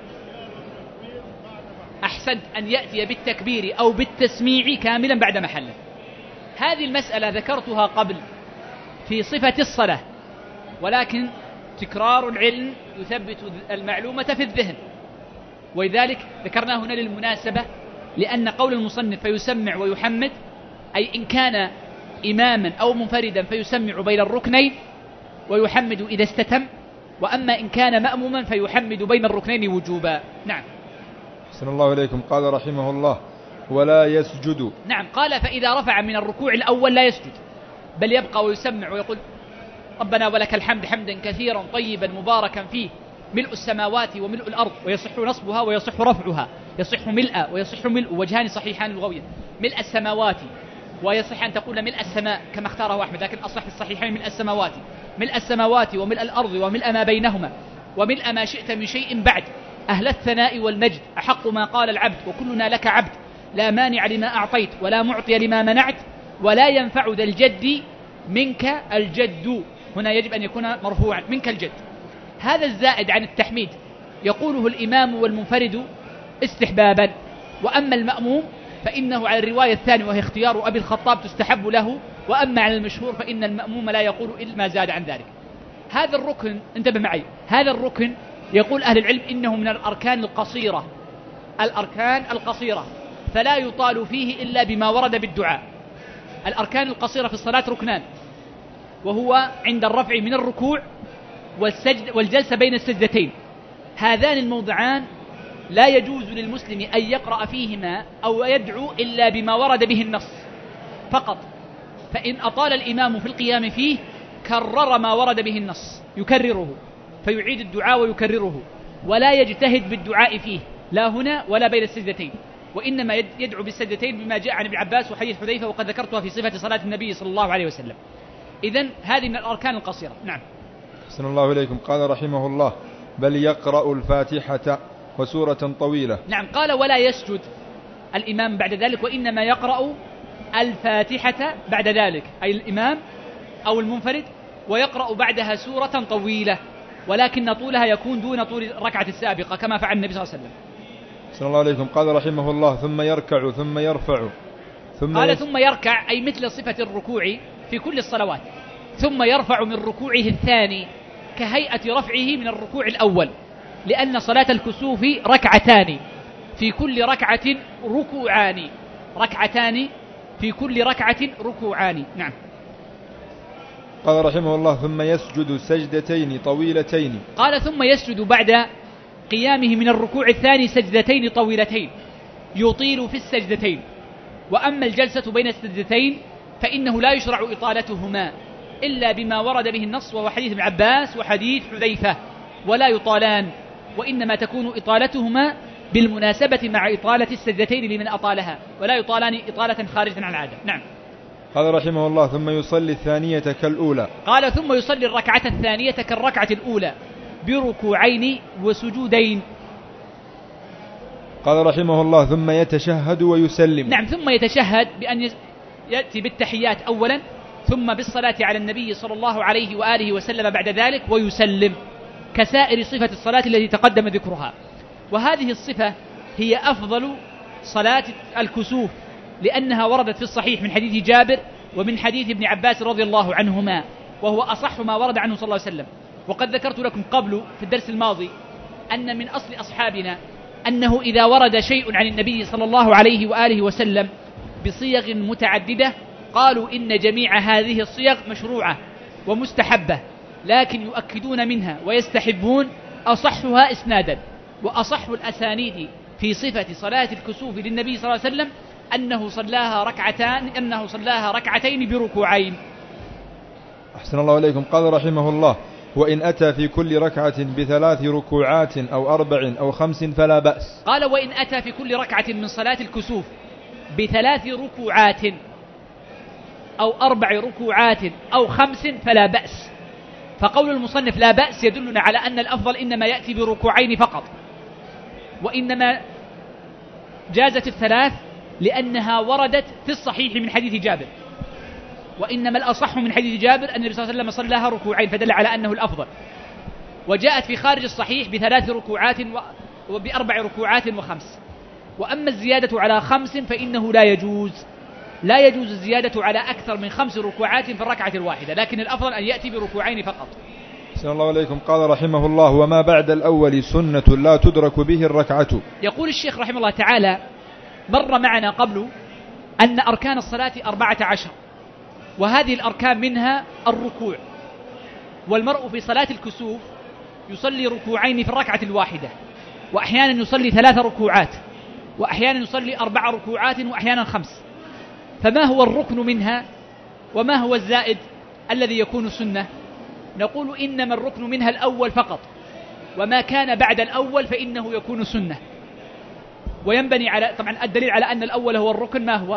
أحسنت. أن يأتي بالتكبير أو بالتسميع كاملا بعد محله. هذه المسألة ذكرتها قبل في صفة الصلاة، ولكن تكرار العلم يثبت المعلومة في الذهن، ولذلك ذكرناه هنا للمناسبة، لأن قول المصنف فيسمع ويحمد أي إن كان إماما أو منفردا فيسمع بين الركنين ويحمد إذا استتم، وأما إن كان مأموما فيحمد بين الركنين وجوبا. نعم. أحسن الله إليكم. قال رحمه الله ولا يسجد. نعم قال فإذا رفع من الركوع الأول لا يسجد، بل يبقى ويسمع ويقول ربنا ولك الحمد حمدا كثيرا طيبا مباركا فيه ملء السماوات وملء الأرض ويصح نصبها ويصح رفعها. يصح ملء ويصح ملء، وجهان صحيحان لغويا. ملء السماوات ويصح أن تقول ملء السماء كما اختاره أحمد، لكن أصح في الصحيحين ملء السماوات، ملء السماوات وملء الأرض وملء ما بينهما وملء ما شئت من شيء بعد، أهل الثناء والمجد، أحق ما قال العبد وكلنا لك عبد، لا مانع لما أعطيت ولا معطي لما منعت ولا ينفع ذا الجد منك الجد. هنا يجب أن يكون مرفوعا، منك الجد. هذا الزائد عن التحميد يقوله الإمام والمنفرد استحبابا، وأما المأموم فإنه على الرواية الثانية وهي اختيار أبي الخطاب تستحب له، وأما على المشهور فإن المأموم لا يقول إلا ما زاد عن ذلك. هذا الركن، انتبه معي، هذا الركن يقول أهل العلم إنه من الأركان القصيرة، الأركان القصيرة، فلا يطال فيه إلا بما ورد بالدعاء. الأركان القصيرة في الصلاة ركنان، وهو عند الرفع من الركوع والسجد والجلسة بين السجدتين. هذان الموضعان لا يجوز للمسلم أن يقرأ فيهما أو يدعو إلا بما ورد به النص فقط، فإن أطال الإمام في القيام فيه كرر ما ورد به النص، يكرره فيعيد الدعاء ويكرره، ولا يجتهد بالدعاء فيه لا هنا ولا بين السجدتين، وإنما يدعو بالسجدتين بما جاء عن ابن عباس وحديث حذيفة، وقد ذكرتها في صفة صلاة النبي صلى الله عليه وسلم. إذن هذه من الأركان القصيرة. نعم. أحسن الله إليكم. قال رحمه الله: بل يقرأ الفاتحة وسورة طويلة. نعم. قال: ولا يسجد الإمام بعد ذلك، وإنما يقرأ الفاتحة بعد ذلك، أي الإمام أو المنفرد، ويقرأ بعدها سورة طويلة، ولكن طولها يكون دون طول الركعة السابقة كما فعل النبي صلى الله عليه وسلم. أحسن الله إليكم. قال رحمه الله: ثم يركع ثم يرفع ثم قال: يس... ثم يركع أي مثل صفة الركوع في كل الصلوات، ثم يرفع من ركوعه الثاني كهيئة رفعه من الركوع الأول، لأن صلاة الكسوف ركعتان، في كل ركعة ركوعان، ركعتان في كل ركعة ركوعان. نعم. قال رحمه الله: ثم يسجد سجدتين طويلتين. قال: ثم يسجد بعد قيامه من الركوع الثاني سجدتين طويلتين، يطيل في السجدتين. وأما الجلسة بين السجدتين فإنه لا يشرع إطالتهما إلا بما ورد به النص، وهو حديث ابن عباس وحديث حذيفة، ولا يطالان، وإنما تكون إطالتهما بالمناسبة مع إطالة السجدتين لمن أطالها، ولا يطالان إطالة خارجة عن العادة. نعم. قال رحمه الله: ثم يصلي الثانية كالأولى. قال: ثم يصلي الركعة الثانية كالركعة الأولى بركوعين وسجودين. قال رحمه الله: ثم يتشهد ويسلم. نعم. ثم يتشهد بأن يأتي بالتحيات أولا، ثم بالصلاة على النبي صلى الله عليه وآله وسلم بعد ذلك، ويسلم كسائر صفة الصلاة التي تقدم ذكرها. وهذه الصفة هي أفضل صلاة الكسوف، لأنها وردت في الصحيح من حديث جابر ومن حديث ابن عباس رضي الله عنهما، وهو أصح ما ورد عنه صلى الله عليه وسلم. وقد ذكرت لكم قبل في الدرس الماضي أن من أصل أصحابنا أنه إذا ورد شيء عن النبي صلى الله عليه وآله وسلم بصيغ متعددة قالوا إن جميع هذه الصيغ مشروعة ومستحبة، لكن يؤكدون منها ويستحبون أصحها إسنادا. وأصح الأسانيد في صفة صلاة الكسوف للنبي صلى الله عليه وسلم أنه صلاها ركعتان أنه صلاها ركعتين بركوعين. أحسن الله إليكم. قال رحمه الله: وإن أتى في كل ركعة بثلاث ركوعات أو أربع أو خمس فلا بأس. قال: وإن أتى في كل ركعة من صلاة الكسوف بثلاث ركوعات أو أربع ركوعات أو خمس فلا بأس. فقول المصنف لا بأس يدلنا على أن الأفضل إنما يأتي بركوعين فقط، وإنما جازت الثلاث لأنها وردت في الصحيح من حديث جابر، وإنما الأصح من حديث جابر أن النبي صلى الله عليه وسلم صلاها ركوعين، فدل على أنه الأفضل. وجاءت في خارج الصحيح بثلاث ركوعات وبأربع ركوعات وخمس. وأما الزيادة على خمس فإنه لا يجوز، لا يجوز الزيادة على أكثر من خمس ركوعات في الركعة الواحدة، لكن الأفضل أن يأتي بركوعين فقط. أحسن الله عليكم. قال رحمه الله: وما بعد الأول سنة لا تدرك به الركعة. يقول الشيخ رحمه الله تعالى: مر معنا قبل أن أركان الصلاة أربعة عشر، وهذه الأركان منها الركوع، والمرء في صلاة الكسوف يصلي ركوعين في الركعة الواحدة، وأحيانا يصلي ثلاث ركوعات، وأحيانا يصلي أربع ركوعات، وأحيانا خمس. فما هو الركن منها وما هو الزائد الذي يكون سنة؟ نقول إنما الركن منها الأول فقط، وما كان بعد الأول فإنه يكون سنة. وينبني على طبعا الدليل على أن الأول هو الركن ما هو؟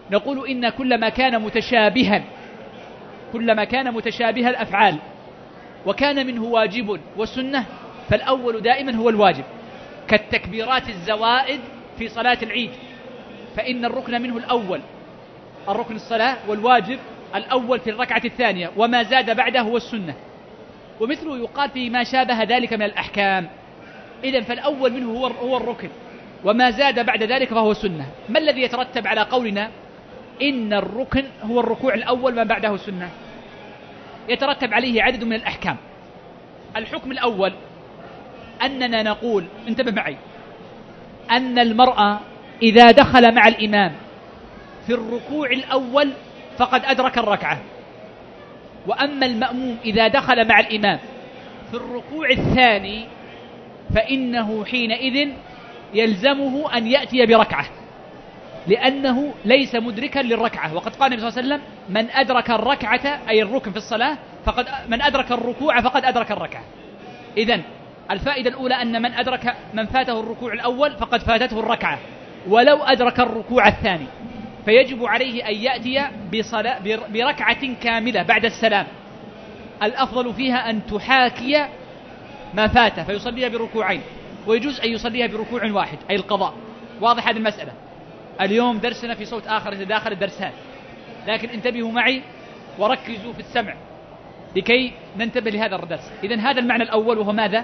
نقول إن كلما كان متشابها كلما كان متشابه الأفعال وكان منه واجب وسنة فالأول دائما هو الواجب، كالتكبيرات الزوائد في صلاة العيد، فإن الركن منه الأول، الركن الصلاة، والواجب الأول في الركعة الثانية، وما زاد بعده هو السنة. ومثله يقال في ما شابه ذلك من الأحكام. إذن فالأول منه هو هو الركن، وما زاد بعد ذلك فهو سنة. ما الذي يترتب على قولنا إن الركن هو الركوع الأول ما بعده سنة؟ يترتب عليه عدد من الأحكام. الحكم الأول أننا نقول، انتبه معي، أن المرأة إذا دخل مع الإمام في الركوع الأول فقد أدرك الركعة، وأما المأموم إذا دخل مع الإمام في الركوع الثاني فإنه حينئذ يلزمه أن يأتي بركعة، لأنه ليس مدركا للركعة. وقد قال النبي صلى الله عليه وسلم: من أدرك الركعة أي الركن في الصلاة فقد من أدرك الركوع فقد أدرك الركعة. إذن الفائدة الأولى أن من أدرك من فاته الركوع الأول فقد فاتته الركعة ولو أدرك الركوع الثاني، فيجب عليه أن يأتي بصلاة بركعة كاملة بعد السلام، الأفضل فيها أن تحاكي ما فاته فيصليها بركوعين، ويجوز أن يصليها بركوع واحد أي القضاء. واضح هذه المسألة؟ اليوم درسنا في صوت آخر يتداخل الدرسان، لكن انتبهوا معي وركزوا في السمع لكي ننتبه لهذا الدرس. إذن هذا المعنى الأول، وهو ماذا؟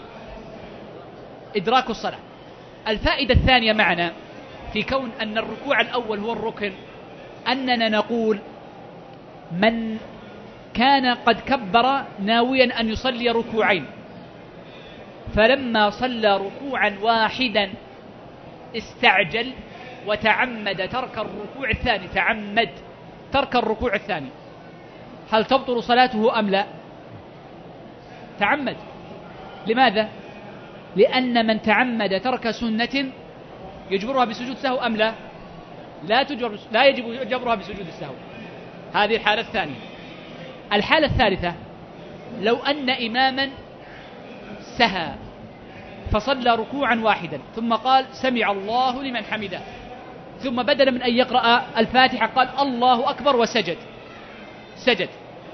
إدراك الصلاة. الفائدة الثانية معنا في كون أن الركوع الأول هو الركن أننا نقول من كان قد كبر ناويا أن يصلي ركوعين فلما صلى ركوعا واحدا استعجل وتعمد ترك الركوع الثاني، تعمد ترك الركوع الثاني، هل تبطل صلاته أم لا؟ تعمد. لماذا؟ لأن من تعمد ترك سنة يجبرها بسجود سهو أم لا؟ لا تجبر، لا يجب جبرها بسجود السهو. هذه الحالة الثانية. الحالة الثالثة لو أن إماما سهى فصلى ركوعا واحدا ثم قال سمع الله لمن حمده، ثم بدل من أن يقرأ الفاتحة قال الله أكبر وسجد، سجد،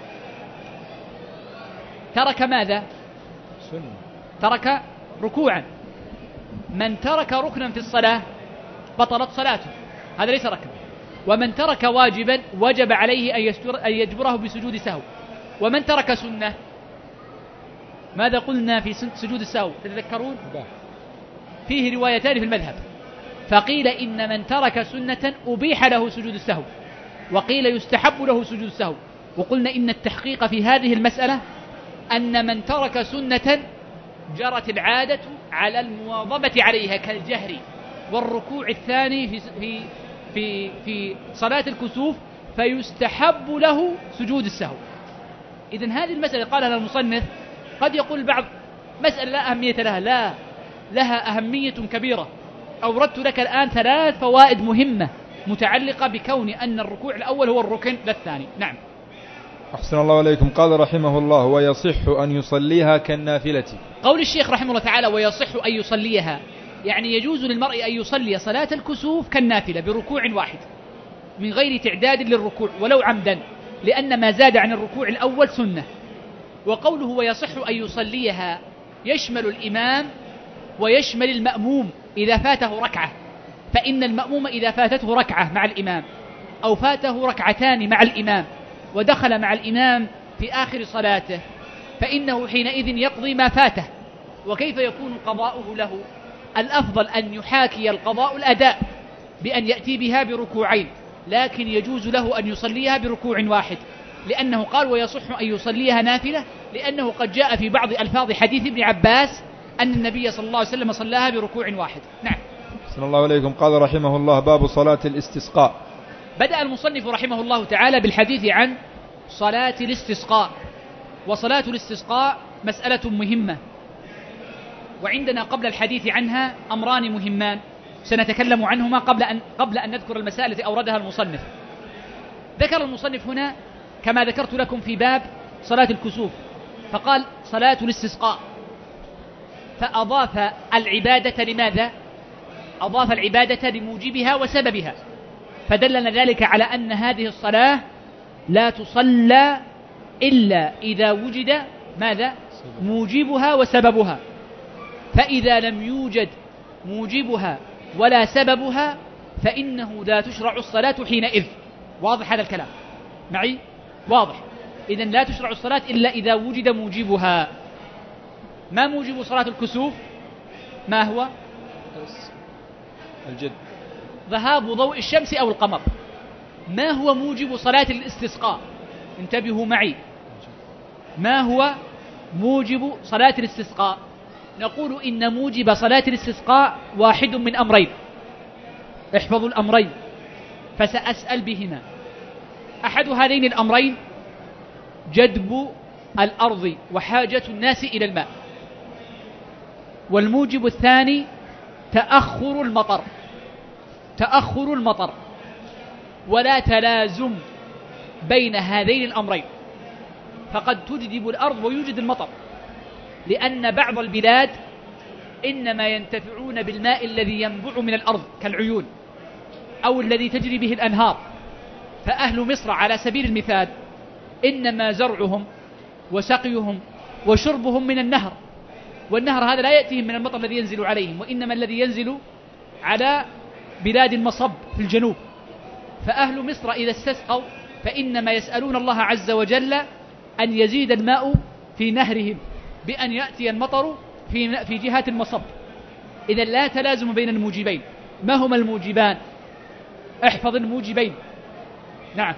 ترك ماذا؟ سنة. ترك ركوعا. من ترك ركنا في الصلاة بطلت صلاته، هذا ليس ركنا. ومن ترك واجبا وجب عليه أن يجبره بسجود سهو. ومن ترك سنة ماذا قلنا في سجود السهو؟ تتذكرون؟ فيه روايتان في المذهب، فقيل إن من ترك سنة أبيح له سجود السهو، وقيل يستحب له سجود السهو. وقلنا إن التحقيق في هذه المسألة أن من ترك سنة جرت العادة على المواظبة عليها كالجهر والركوع الثاني في في في, في صلاة الكسوف، فيستحب له سجود السهو. إذن هذه المسألة قالها المصنف قد يقول البعض مسألة لا أهمية لها، لا، لها أهمية كبيرة. أوردت لك الآن ثلاث فوائد مهمة متعلقة بكون أن الركوع الأول هو الركن للثاني. نعم. أحسن الله عليكم. قال رحمه الله: ويصح أن يصليها كالنافلة. قول الشيخ رحمه الله تعالى: ويصح أن يصليها، يعني يجوز للمرء أن يصلي صلاة الكسوف كالنافلة بركوع واحد من غير تعداد للركوع ولو عمدا، لأن ما زاد عن الركوع الأول سنة. وقوله ويصح أن يصليها يشمل الإمام ويشمل المأموم إذا فاته ركعة، فإن المأموم إذا فاتته ركعة مع الإمام أو فاته ركعتان مع الإمام ودخل مع الإمام في آخر صلاته فإنه حينئذ يقضي ما فاته. وكيف يكون قضاؤه له؟ الأفضل أن يحاكي القضاء الأداء بأن يأتي بها بركوعين، لكن يجوز له أن يصليها بركوع واحد، لأنه قال ويصح أن يصليها نافلة، لأنه قد جاء في بعض ألفاظ حديث ابن عباس أن النبي صلى الله عليه وسلم صلاها بركوع واحد. نعم. صلى الله عليكم. قال رحمه الله: باب صلاة الاستسقاء. بدأ المصنف رحمه الله تعالى بالحديث عن صلاة الاستسقاء. وصلاة الاستسقاء مسألة مهمة، وعندنا قبل الحديث عنها أمران مهمان سنتكلم عنهما قبل أن, قبل أن نذكر المسائل التي أوردها المصنف. ذكر المصنف هنا كما ذكرت لكم في باب صلاة الكسوف، فقال صلاة الاستسقاء، فأضاف العبادة لماذا؟ أضاف العبادة لموجبها وسببها. فدلنا ذلك على أن هذه الصلاة لا تصلى إلا إذا وجد ماذا؟ موجبها وسببها. فإذا لم يوجد موجبها ولا سببها فإنه لا تشرع الصلاة حينئذ. واضح هذا الكلام معي؟ واضح. إذن لا تشرع الصلاة إلا إذا وجد موجبها. ما موجب صلاة الكسوف؟ ما هو؟ الجد، ذهاب ضوء الشمس أو القمر. ما هو موجب صلاة الاستسقاء؟ انتبهوا معي، ما هو موجب صلاة الاستسقاء؟ نقول إن موجب صلاة الاستسقاء واحد من أمرين. احفظوا الأمرين فسأسأل بهما. أحد هذين الأمرين جدب الأرض وحاجة الناس إلى الماء، والموجب الثاني تأخر المطر. تأخر المطر، ولا تلازم بين هذين الأمرين، فقد تجدب الأرض ويوجد المطر، لأن بعض البلاد إنما ينتفعون بالماء الذي ينبع من الأرض كالعيون أو الذي تجري به الأنهار. فأهل مصر على سبيل المثال إنما زرعهم وسقيهم وشربهم من النهر، والنهر هذا لا يأتيهم من المطر الذي ينزل عليهم، وإنما الذي ينزل على بلاد المصب في الجنوب. فأهل مصر إذا استسقوا فإنما يسألون الله عز وجل أن يزيد الماء في نهرهم بأن يأتي المطر في في جهات المصب. إذا لا تلازم بين الموجبين. ما هما الموجبان؟ احفظ الموجبين. نعم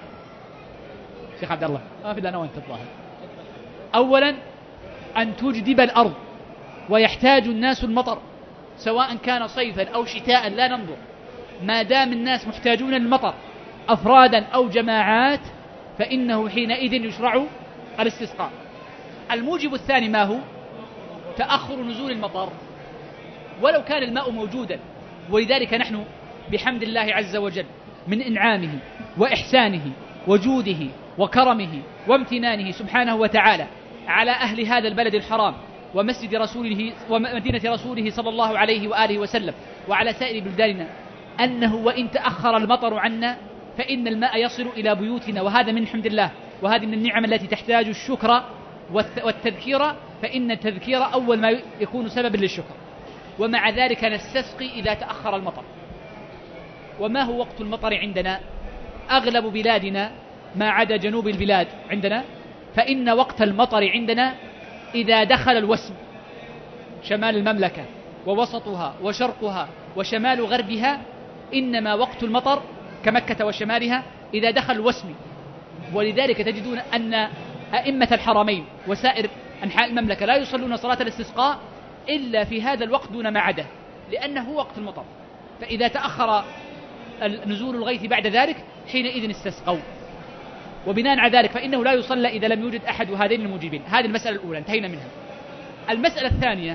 شيخ عبد الله، ما في إلا أنا وأنت الظاهر. أولا أن تجدب الأرض، ويحتاج الناس المطر سواء كان صيفا أو شتاء لا ننظر، ما دام الناس محتاجون المطر أفرادا أو جماعات فإنه حينئذ يشرع الاستسقاء. الموجب الثاني ما هو؟ تأخر نزول المطر ولو كان الماء موجودا. ولذلك نحن بحمد الله عز وجل من إنعامه وإحسانه وجوده وكرمه وامتنانه سبحانه وتعالى على أهل هذا البلد الحرام ومسجد رسوله ومدينة رسوله صلى الله عليه وآله وسلم وعلى سائر بلداننا، أنه وإن تأخر المطر عنا فإن الماء يصل إلى بيوتنا، وهذا من حمد الله، وهذه من النعم التي تحتاج الشكر والتذكير، فإن التذكير أول ما يكون سببا للشكر. ومع ذلك نستسقي إذا تأخر المطر. وما هو وقت المطر عندنا؟ أغلب بلادنا ما عدا جنوب البلاد عندنا، فإن وقت المطر عندنا إذا دخل الوسم، شمال المملكة ووسطها وشرقها وشمال غربها، إنما وقت المطر كمكة وشمالها إذا دخل الوسم. ولذلك تجدون أن أئمة الحرمين وسائر أنحاء المملكة لا يصلون صلاة الاستسقاء إلا في هذا الوقت دون ما عدا، لأنه هو وقت المطر. فإذا تأخر نزول الغيث بعد ذلك حينئذ استسقوا. وبناء على ذلك فإنه لا يصلى إذا لم يوجد أحد هذين الموجبين. هذه المسألة الأولى انتهينا منها. المسألة الثانية،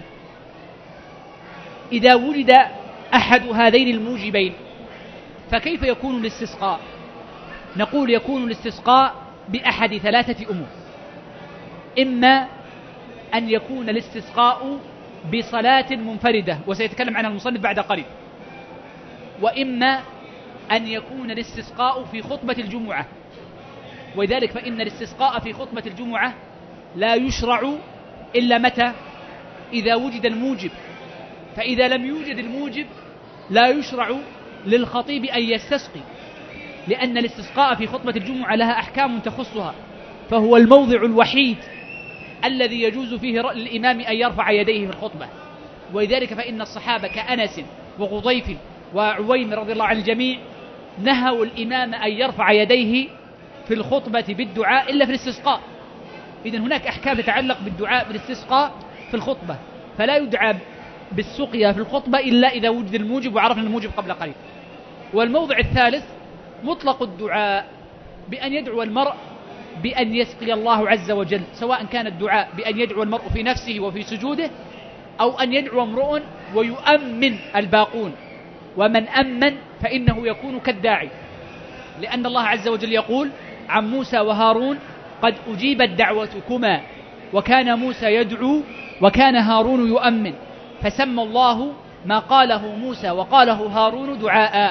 إذا وجد أحد هذين الموجبين فكيف يكون الاستسقاء؟ نقول يكون الاستسقاء بأحد ثلاثة أمور. إما أن يكون الاستسقاء بصلاة منفردة وسيتكلم عنها المصنف بعد قليل، وإما أن يكون الاستسقاء في خطبة الجمعة. وذلك فإن الاستسقاء في خطبة الجمعة لا يشرع إلا متى؟ إذا وجد الموجب. فإذا لم يوجد الموجب لا يشرع للخطيب أن يستسقي، لأن الاستسقاء في خطبة الجمعة لها أحكام تخصها، فهو الموضع الوحيد الذي يجوز فيه للإمام أن يرفع يديه في الخطبة. ولذلك فإن الصحابة كأنس وغضيف وعويم رضي الله عن الجميع نهوا الإمام أن يرفع يديه في الخطبة بالدعاء إلا في الاستسقاء. إذن هناك أحكام تتعلق بالدعاء بالاستسقاء في الخطبة، فلا يدعى بالسقيا في الخطبة إلا إذا وجد الموجب، وعرفنا الموجب قبل قليل. والموضع الثالث مطلق الدعاء، بأن يدعو المرء بأن يسقي الله عز وجل، سواء كان الدعاء بأن يدعو المرء في نفسه وفي سجوده، أو أن يدعو امرؤ ويؤمن الباقون. ومن أمن فإنه يكون كالداعي، لأن الله عز وجل يقول عن موسى وهارون قد أجيبت دعوتكما وكان موسى يدعو وكان هارون يؤمن، فسمى الله ما قاله موسى وقاله هارون دعاء.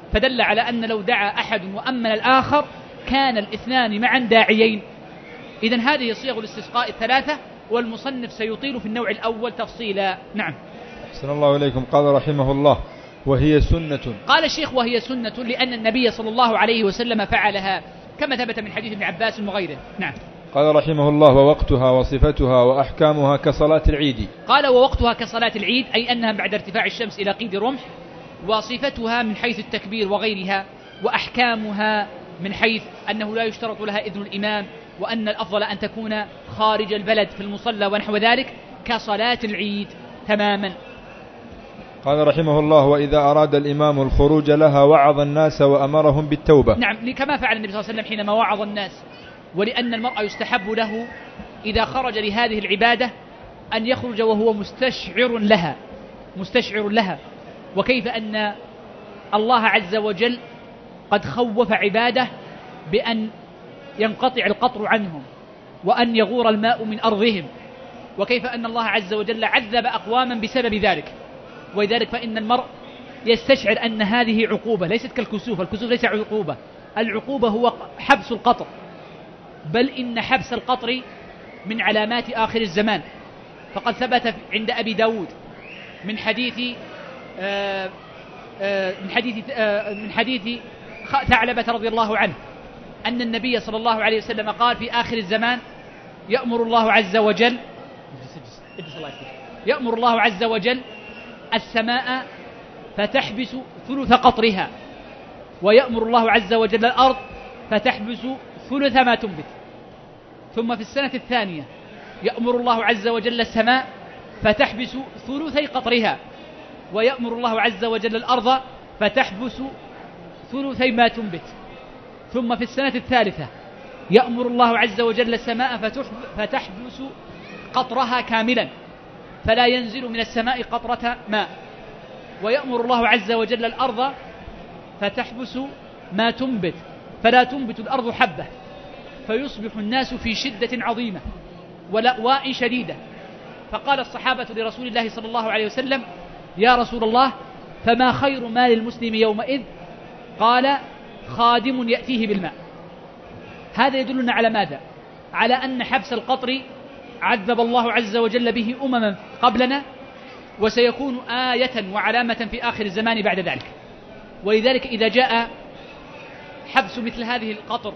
فدل على أن لو دعا أحد وأمن الآخر كان الاثنان معا داعيين. إذن هذه صيغ الاستسقاء الثلاثة، والمصنف سيطيل في النوع الأول تفصيلا. نعم. أحسن الله إليكم. قال رحمه الله: وهي سنة. قال الشيخ: وهي سنة لأن النبي صلى الله عليه وسلم فعلها، كما ثبت من حديث ابن عباس وغيره. نعم. قال رحمه الله: ووقتها وصفتها وأحكامها كصلاة العيد. قال: ووقتها كصلاة العيد، أي أنها بعد ارتفاع الشمس إلى قيد رمح، وصفتها من حيث التكبير وغيرها، وأحكامها من حيث أنه لا يشترط لها إذن الإمام، وأن الأفضل أن تكون خارج البلد في المصلى ونحو ذلك، كصلاة العيد تماما. قال رحمه الله: وإذا أراد الإمام الخروج لها وعظ الناس وأمرهم بالتوبة. نعم، كما فعل النبي صلى الله عليه وسلم حينما وعظ الناس. ولأن المرء يستحب له إذا خرج لهذه العبادة أن يخرج وهو مستشعر لها مستشعر لها وكيف أن الله عز وجل قد خوف عباده بأن ينقطع القطر عنهم وأن يغور الماء من أرضهم، وكيف أن الله عز وجل عذب أقواما بسبب ذلك. ولذلك فإن المرء يستشعر أن هذه عقوبة ليست كالكسوف. الكسوف ليس عقوبة، العقوبة هو حبس القطر، بل إن حبس القطر من علامات آخر الزمان. فقد ثبت عند أبي داود من حديث آآ آآ من حديث من حديث ثعلبة رضي الله عنه أن النبي صلى الله عليه وسلم قال: في آخر الزمان يأمر الله عز وجل يأمر الله عز وجل السماء فتحبس ثلث قطرها، ويأمر الله عز وجل الأرض فتحبس ثلث ما تنبت. ثم في السنة الثانية يأمر الله عز وجل السماء فتحبس ثلثي قطرها، ويأمر الله عز وجل الأرض فتحبس ثلثي ما تنبت. ثم في السنة الثالثة يأمر الله عز وجل السماء فتحبس قطرها كاملا، فلا ينزل من السماء قطرة ماء. ويأمر الله عز وجل الأرض فتحبس ما تنبت، فلا تنبت الأرض حبة، فيصبح الناس في شدة عظيمة ولأواء شديدة. فقال الصحابة لرسول الله صلى الله عليه وسلم: يا رسول الله، فما خير مال المسلم يومئذ؟ قال: خادم يأتيه بالماء. هذا يدلنا على ماذا؟ على أن حبس القطر عذب الله عز وجل به أمما قبلنا، وسيكون آية وعلامة في آخر الزمان بعد ذلك. ولذلك إذا جاء حبس مثل هذه القطر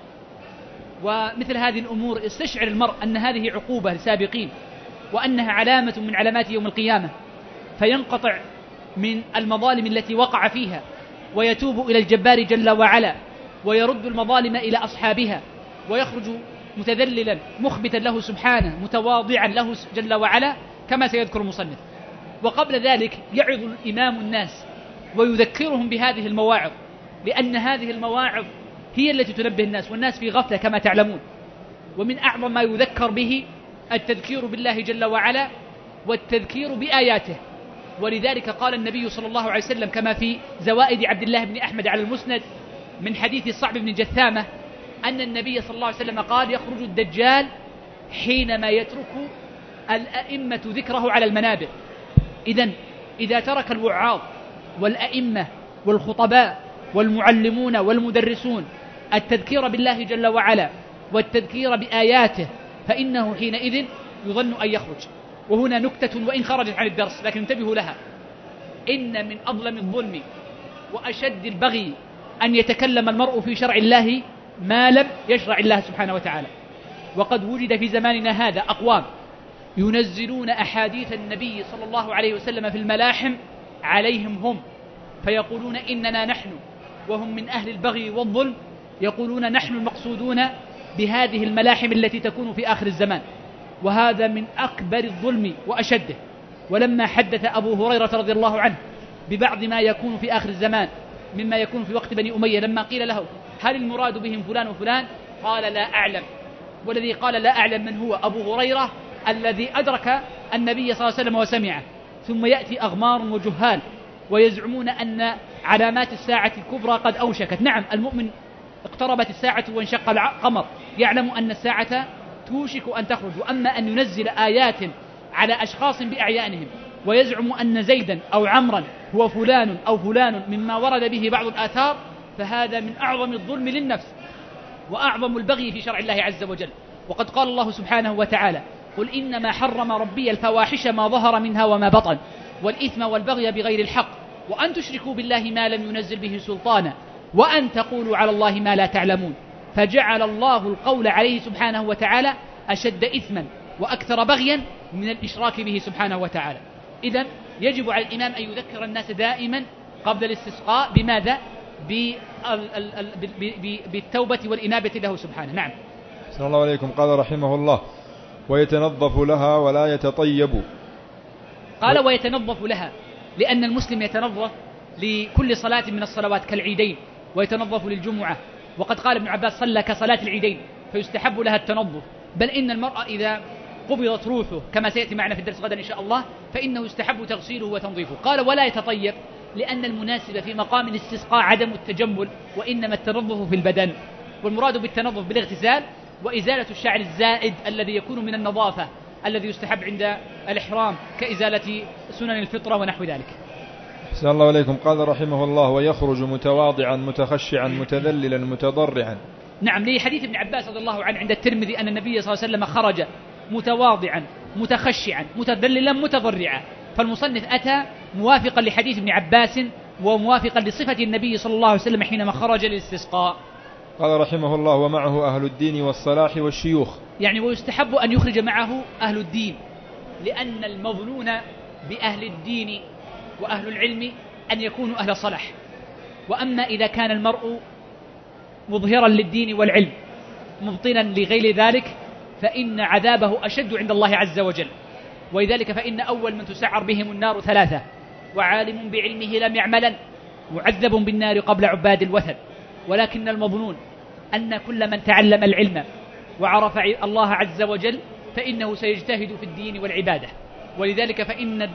ومثل هذه الأمور استشعر المرء أن هذه عقوبة للسابقين، وأنها علامة من علامات يوم القيامة، فينقطع من المظالم التي وقع فيها، ويتوب إلى الجبار جل وعلا، ويرد المظالم إلى أصحابها، ويخرج متذللا مخبتا له سبحانه متواضعا له جل وعلا، كما سيذكر المصنف. وقبل ذلك يعظ الإمام الناس ويذكرهم بهذه المواعظ، لأن هذه المواعظ هي التي تنبه الناس، والناس في غفلة كما تعلمون. ومن أعظم ما يذكر به التذكير بالله جل وعلا والتذكير بآياته. ولذلك قال النبي صلى الله عليه وسلم كما في زوائد عبد الله بن أحمد على المسند من حديث الصعب بن جثامة أن النبي صلى الله عليه وسلم قال: يخرج الدجال حينما يترك الأئمة ذكره على المنابر. إذن إذا ترك الوعاظ والأئمة والخطباء والمعلمون والمدرسون التذكير بالله جل وعلا والتذكير بآياته، فإنه حينئذ يظن أن يخرج. وهنا نكتة وإن خرجت عن الدرس لكن انتبهوا لها: إن من أظلم الظلم وأشد البغي أن يتكلم المرء في شرع الله ما لم يشرع الله سبحانه وتعالى. وقد وجد في زماننا هذا أقوام ينزلون أحاديث النبي صلى الله عليه وسلم في الملاحم عليهم هم، فيقولون إننا نحن، وهم من أهل البغي والظلم، يقولون نحن المقصودون بهذه الملاحم التي تكون في آخر الزمان. وهذا من أكبر الظلم وأشده. ولما حدث أبو هريرة رضي الله عنه ببعض ما يكون في آخر الزمان مما يكون في وقت بني أمية، لما قيل له: هل المراد بهم فلان وفلان؟ قال: لا أعلم. والذي قال لا أعلم من هو؟ أبو هريرة الذي أدرك النبي صلى الله عليه وسلم وسمعه. ثم يأتي أغمار وجهال ويزعمون أن علامات الساعة الكبرى قد أوشكت. نعم، المؤمن اقتربت الساعة وانشق القمر، يعلم أن الساعة توشك أن تخرج. وأما أن ينزل آيات على أشخاص بأعيانهم ويزعم أن زيدا أو عمرا هو فلان أو فلان مما ورد به بعض الآثار، فهذا من أعظم الظلم للنفس وأعظم البغي في شرع الله عز وجل. وقد قال الله سبحانه وتعالى: قل إنما حرم ربي الفواحش ما ظهر منها وما بطن والإثم والبغي بغير الحق وأن تشركوا بالله ما لم ينزل به سلطانا وأن تقولوا على الله ما لا تعلمون. فجعل الله القول عليه سبحانه وتعالى أشد إثما وأكثر بغيا من الإشراك به سبحانه وتعالى. إذن يجب على الإمام أن يذكر الناس دائما قبل الاستسقاء بماذا؟ بالتوبة والإنابة له سبحانه. نعم. أحسن الله عليكم. قال رحمه الله: ويتنظف لها ولا يتطيب. قال ويتنظف لها، لأن المسلم يتنظف لكل صلاة من الصلوات كالعيدين، ويتنظف للجمعة. وقد قال ابن عباس: صلى كصلاة العيدين، فيستحب لها التنظف. بل إن المرأة إذا قبضت روحه كما سيأتي معنا في الدرس غدا إن شاء الله فإنه يستحب تغسيله وتنظيفه. قال ولا يتطيب، لأن المناسب في مقام الاستسقاء عدم التجمل، وإنما التنظف في البدن. والمراد بالتنظف بالاغتسال وإزالة الشعر الزائد الذي يكون من النظافة الذي يستحب عند الإحرام كإزالة سنن الفطرة ونحو ذلك. أحسن الله عليكم. قال رحمه الله: ويخرج متواضعا متخشعا متذللا متضرعا. نعم، لحديث ابن عباس رضي الله عنه عند الترمذي أن النبي صلى الله عليه وسلم خرج متواضعا متخشعا متذللا متضرعا. فالمصنف أتى موافقا لحديث ابن عباس وموافقا لصفة النبي صلى الله عليه وسلم حينما خرج للاستسقاء. قال رحمه الله: ومعه أهل الدين والصلاح والشيوخ. يعني ويستحب أن يخرج معه أهل الدين، لأن المظنون بأهل الدين وأهل العلم أن يكونوا أهل صلاح. وأما إذا كان المرء مظهرا للدين والعلم مبطنا لغير ذلك فإن عذابه أشد عند الله عز وجل. ولذلك فإن أول من تسعر بهم النار ثلاثة: وعالم بعلمه لم يعملا، معذب بالنار قبل عباد الوثن. ولكن المظنون أن كل من تعلم العلم وعرف الله عز وجل فإنه سيجتهد في الدين والعبادة. ولذلك فإن,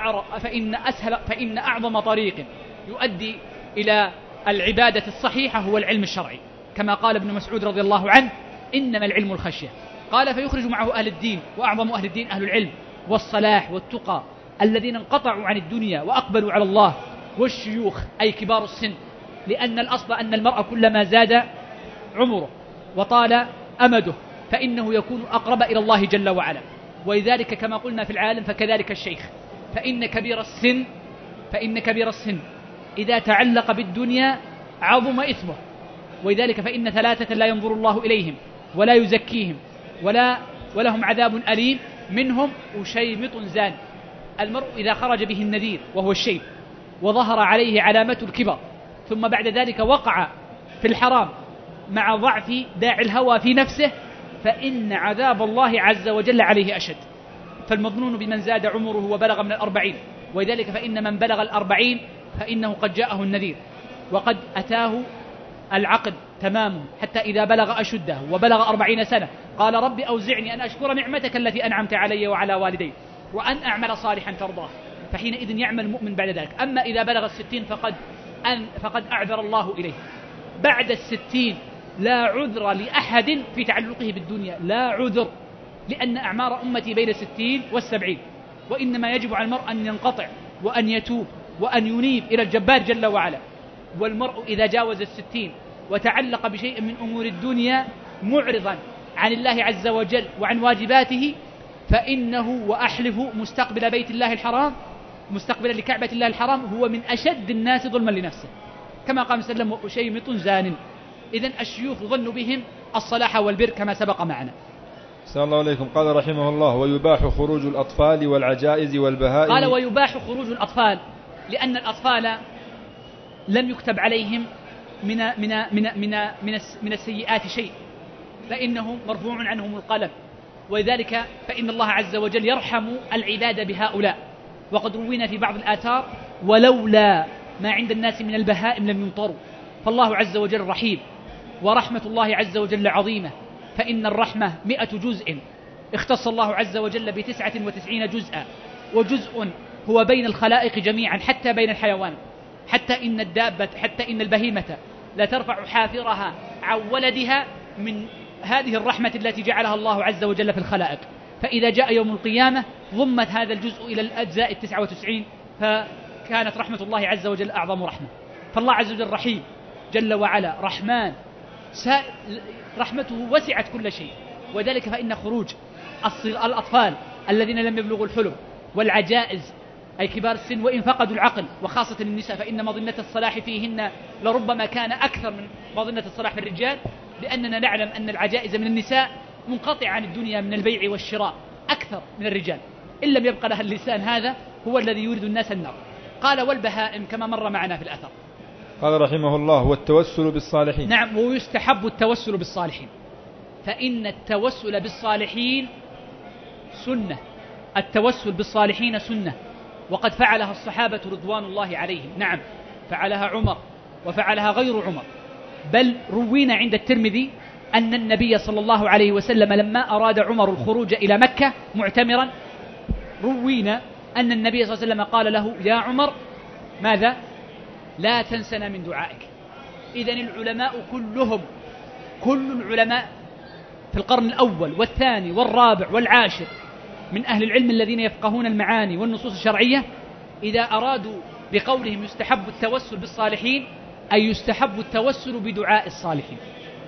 فإن, أسهل فإن أعظم طريق يؤدي إلى العبادة الصحيحة هو العلم الشرعي، كما قال ابن مسعود رضي الله عنه: إنما العلم الخشية. قال فيخرج معه أهل الدين، وأعظم أهل الدين أهل العلم والصلاح والتقى الذين انقطعوا عن الدنيا وأقبلوا على الله، والشيوخ أي كبار السن، لأن الأصل أن المرء كلما زاد عمره وطال أمده فإنه يكون أقرب إلى الله جل وعلا. ولذلك كما قلنا في العالم فكذلك الشيخ، فإن كبير السن فإن كبير السن إذا تعلق بالدنيا عظم إثمه. ولذلك فإن ثلاثة لا ينظر الله إليهم ولا يزكيهم ولا ولهم عذاب أليم، منهم أشيمط زان. المرء إذا خرج به النذير وهو الشيب وظهر عليه علامة الكبر ثم بعد ذلك وقع في الحرام مع ضعف داعي الهوى في نفسه فإن عذاب الله عز وجل عليه أشد. فالمظنون بمن زاد عمره وبلغ من الأربعين، ولذلك فإن من بلغ الأربعين فإنه قد جاءه النذير وقد أتاه العقد تمامه، حتى إذا بلغ أشده وبلغ أربعين سنة قال: رب أوزعني أن أشكر نعمتك التي أنعمت علي وعلى والدي وأن أعمل صالحا ترضاه. فحينئذ يعمل المؤمن بعد ذلك. أما إذا بلغ الستين فقد, أن فقد أعذر الله إليه. بعد الستين لا عذر لأحد في تعلقه بالدنيا، لا عذر، لأن أعمار أمتي بين الستين والسبعين. وإنما يجب على المرء أن ينقطع وأن يتوب وأن ينيب إلى الجبار جل وعلا. والمرء إذا جاوز الستين وتعلق بشيء من أمور الدنيا معرضا عن الله عز وجل وعن واجباته فإنه وأحلف مستقبل بيت الله الحرام مستقبلا لكعبة الله الحرام هو من أشد الناس ظلما لنفسه، كما قال صلى الله عليه وسلم: وأشيمط زان. إذن الشيوخ ظنوا بهم الصلاح والبر كما سبق معنا. صلى الله عليكم. قال رحمه الله: ويباح خروج الأطفال والعجائز والبهائم. قال ويباح خروج الأطفال، لأن الأطفال لم يكتب عليهم من من من من من, من السيئات شيء، فإنهم مرفوع عنهم القلم. ولذلك فإن الله عز وجل يرحم العباد بهؤلاء. وقد روينا في بعض الآثار: ولولا ما عند الناس من البهائم لم يمطروا. فالله عز وجل رحيم، ورحمة الله عز وجل عظيمة، فإن الرحمة مئة جزء اختص الله عز وجل بتسعة وتسعين جزءا، وجزء هو بين الخلائق جميعا حتى بين الحيوان، حتى إن الدابة حتى إن البهيمة لا ترفع حافرها عن ولدها من هذه الرحمة التي جعلها الله عز وجل في الخلائق. فإذا جاء يوم القيامة ضمت هذا الجزء إلى الأجزاء التسعة وتسعين، فكانت رحمة الله عز وجل أعظم رحمة. فالله عز وجل رحيم جل وعلا، رحمن، رحمته وسعت كل شيء. وذلك فإن خروج الأطفال الذين لم يبلغوا الحلم والعجائز أي كبار السن وإن فقدوا العقل، وخاصة النساء، فإن مظنة الصلاح فيهن لربما كان أكثر من مظنة الصلاح في الرجال، لأننا نعلم أن العجائز من النساء منقطعة عن الدنيا من البيع والشراء أكثر من الرجال، إن لم يبقى لها اللسان هذا هو الذي يورد الناس النار. قال والبهائم كما مر معنا في الأثر. قال رحمه الله والتوسل بالصالحين. نعم، ويستحب التوسل بالصالحين، فإن التوسل بالصالحين سنة، التوسل بالصالحين سنة، وقد فعلها الصحابة رضوان الله عليهم. نعم، فعلها عمر وفعلها غير عمر، بل روينا عند الترمذي أن النبي صلى الله عليه وسلم لما أراد عمر الخروج إلى مكة معتمرا، روينا أن النبي صلى الله عليه وسلم قال له يا عمر ماذا؟ لا تنسنا من دعائك. إذن العلماء كلهم، كل العلماء في القرن الأول والثاني والرابع والعاشر من أهل العلم الذين يفقهون المعاني والنصوص الشرعية، إذا أرادوا بقولهم يستحب التوسل بالصالحين أي يستحب التوسل بدعاء الصالحين.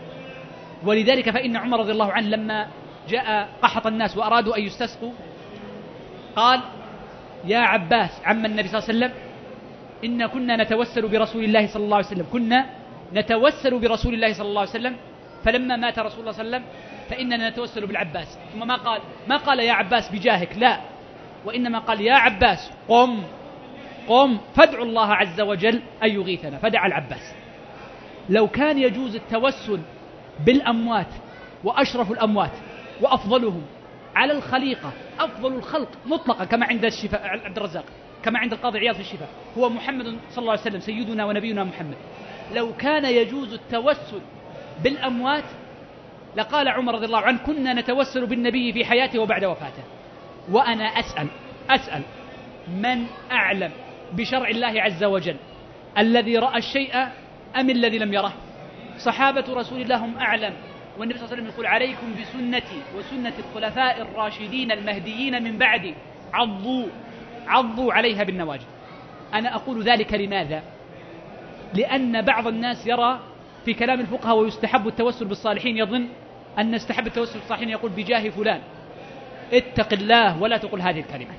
ولذلك فإن عمر رضي الله عنه لما جاء قحط الناس وأرادوا أن يستسقوا قال يا عباس عم النبي صلى الله عليه وسلم إن كنا نتوسل برسول الله صلى الله عليه وسلم، كنا نتوسل برسول الله صلى الله عليه وسلم، فلما مات رسول الله صلى الله عليه وسلم فإننا نتوسل بالعباس. ثم ما قال ما قال يا عباس بجاهك، لا، وإنما قال يا عباس قم قم فادعوا الله عز وجل أن يغيثنا، فدعا العباس. لو كان يجوز التوسل بالأموات وأشرف الأموات وأفضلهم على الخليقة، أفضل الخلق مطلقا كما عند الشفاء عبد الرزاق، كما عند القاضي عياض في الشفاء، هو محمد صلى الله عليه وسلم سيدنا ونبينا محمد. لو كان يجوز التوسل بالأموات لقال عمر رضي الله عنه كنا نتوسل بالنبي في حياته وبعد وفاته. وأنا أسأل أسأل من أعلم بشرع الله عز وجل، الذي رأى الشيء أم الذي لم يره؟ صحابة رسول الله هم أعلم، والنبي صلى الله عليه وسلم يقول عليكم بسنتي وسنة الخلفاء الراشدين المهديين من بعدي عضوا عضوا عليها بالنواجذ. أنا أقول ذلك لماذا؟ لأن بعض الناس يرى في كلام الفقهاء ويستحب التوسل بالصالحين يظن أن يستحب التوسل بالصالحين يقول بجاه فلان. اتق الله ولا تقل هذه الكلمة،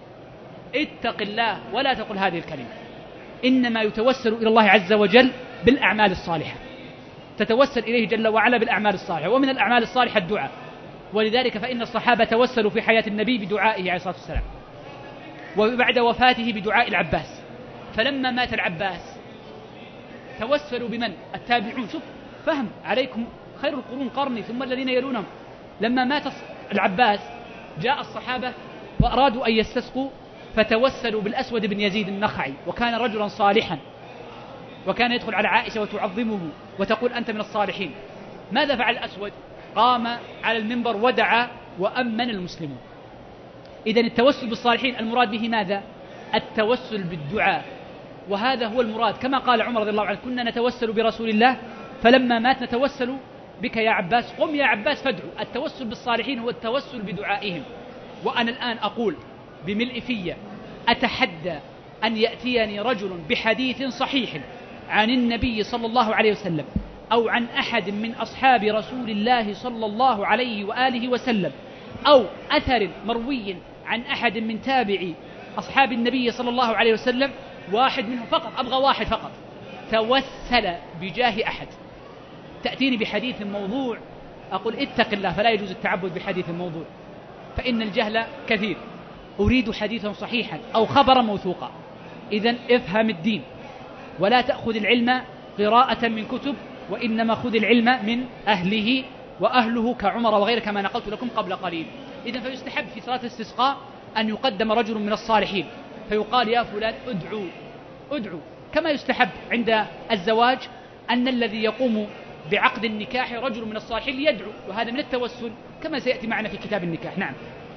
اتق الله ولا تقل هذه الكلمة. إنما يتوسل إلى الله عز وجل بالأعمال الصالحة، تتوسل إليه جل وعلا بالأعمال الصالحة، ومن الأعمال الصالحة الدعاء. ولذلك فإن الصحابة توسلوا في حياة النبي بدعائه عليه الصلاة والسلام، وبعد وفاته بدعاء العباس. فلما مات العباس توسلوا بمن؟ التابعون. شوف فهم عليكم خير القرون قرني ثم الذين يلونهم. لما مات العباس جاء الصحابة وأرادوا أن يستسقوا فتوسلوا بالأسود بن يزيد النخعي، وكان رجلا صالحا، وكان يدخل على عائشة وتعظمه وتقول أنت من الصالحين. ماذا فعل الأسود؟ قام على المنبر ودعا وأمن المسلمون. إذن التوسل بالصالحين المراد به ماذا؟ التوسل بالدعاء، وهذا هو المراد. كما قال عمر رضي الله عنه كنا نتوسل برسول الله فلما مات نتوسل بك يا عباس، قم يا عباس فادعو. التوسل بالصالحين هو التوسل بدعائهم. وأنا الآن أقول بملء فيا أتحدى أن يأتيني رجل بحديث صحيح عن النبي صلى الله عليه وسلم أو عن أحد من أصحاب رسول الله صلى الله عليه وآله وسلم أو أثر مروي عن أحد من تابعي أصحاب النبي صلى الله عليه وسلم، واحد منهم فقط، أبغى واحد فقط توسل بجاه أحد. تأتيني بحديث موضوع أقول اتق الله، فلا يجوز التعبد بحديث موضوع، فإن الجهل كثير. أريد حديثا صحيحا أو خبرا موثوقا. إذن افهم الدين ولا تأخذ العلم قراءة من كتب، وإنما خذ العلم من أهله، وأهله كعمر وغيره كما نقلت لكم قبل قليل. إذن فيستحب في صلاة الاستسقاء أن يقدم رجل من الصالحين فيقال يا فلان ادعو ادعو، كما يستحب عند الزواج أن الذي يقوم بعقد النكاح رجل من الصالحين ليدعو، وهذا من التوسل كما سيأتي معنا في كتاب النكاح. نعم.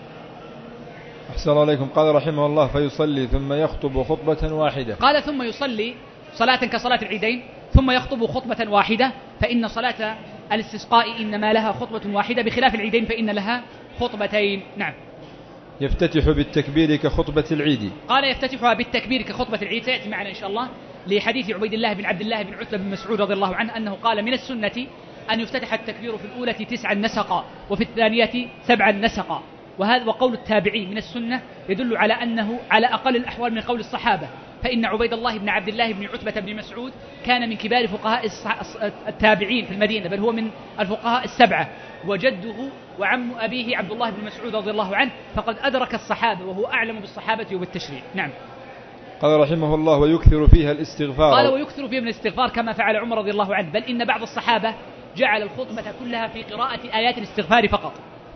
أحسن الله عليكم. قال رحمه الله فيصلي ثم يخطب خطبة واحدة. قال ثم يصلي صلاة كصلاة العيدين ثم يخطب خطبة واحدة، فإن صلاة الاستسقاء إنما لها خطبة واحدة بخلاف العيدين فإن لها خطبتين. نعم. يفتتح بالتكبير كخطبة العيد. قال يفتتحها بالتكبير كخطبة العيد، سيأتي معنا إن شاء الله لحديث عبيد الله بن عبد الله بن عتبة بن مسعود رضي الله عنه أنه قال من السنة أن يفتتح التكبير في الأولى تسعا نسقا وفي الثانية سبعا نسقا. وهذا وقول التابعين من السنة يدل على أنه على أقل الأحوال من قول الصحابة، فإن عبيد الله بن عبد الله بن عتبة بن مسعود كان من كبار فقهاء التابعين في المدينة، بل هو من الفقهاء السبعة، وجده وعم أبيه عبد الله بن مسعود رضي الله عنه، فقد أدرك الصحابة وهو أعلم بالصحابة وبالتشريع. نعم. قال رحمه الله ويكثر فيها الاستغفار. قال ويكثر فيها من الاستغفار كما فعل عمر رضي الله عنه، بل إن بعض الصحابة جعل الخطبة كلها في قراءة آيات الاستغفار فقط،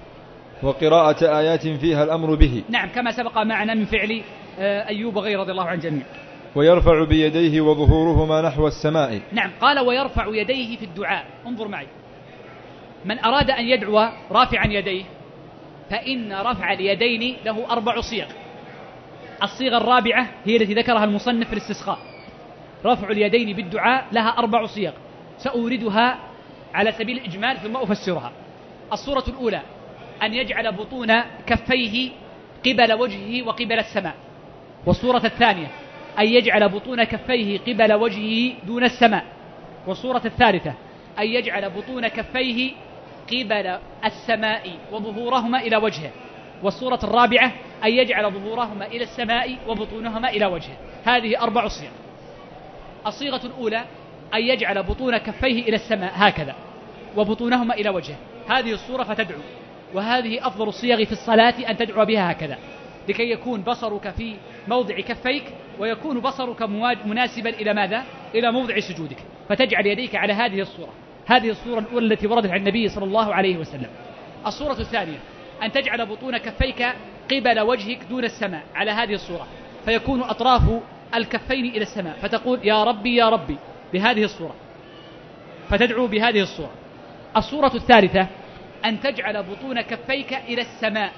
وقراءة آيات فيها الأمر به. نعم، كما سبق معنا من فعل أيوب وغيره رضي الله عن جميع. ويرفع بيديه وظهورهما نحو السماء. نعم. قال ويرفع يديه في الدعاء. انظر معي، من أراد أن يدعو رافعا يديه فإن رفع اليدين له أربع صيغ. الصيغة الرابعة هي التي ذكرها المصنف في الاستسقاء. رفع اليدين بالدعاء لها أربع صيغ سأوردها على سبيل الإجمال ثم أفسرها. الصورة الأولى أن يجعل بطون كفيه قبل وجهه وقبل السماء. والصورة الثانية أن يجعل بطون كفيه قبل وجهه دون السماء. والصورة الثالثة أن يجعل بطون كفيه قبل السماء وظهورهما إلى وجهه. والصورة الرابعة أن يجعل ظهورهما إلى السماء وبطونهما إلى وجهه. هذه أربع صيغ. الصيغة الأولى أن يجعل بطون كفيه إلى السماء هكذا وبطونهما إلى وجهه، هذه الصورة فتدعو، وهذه أفضل الصيغ في الصلاة أن تدعو بها هكذا لكي يكون بصرك في موضع كفيك ويكون بصرك مناسبا إلى ماذا؟ إلى موضع سجودك، فتجعل يديك على هذه الصورة. هذه الصورة الأولى التي وردت عن النبي صلى الله عليه وسلم. الصورة الثانية أن تجعل بطون كفيك قبل وجهك دون السماء على هذه الصورة، فيكون أطراف الكفين إلى السماء، فتقول يا ربي يا ربي بهذه الصورة، فتدعو بهذه الصورة. الصورة الثالثة أن تجعل بطون كفيك إلى السماء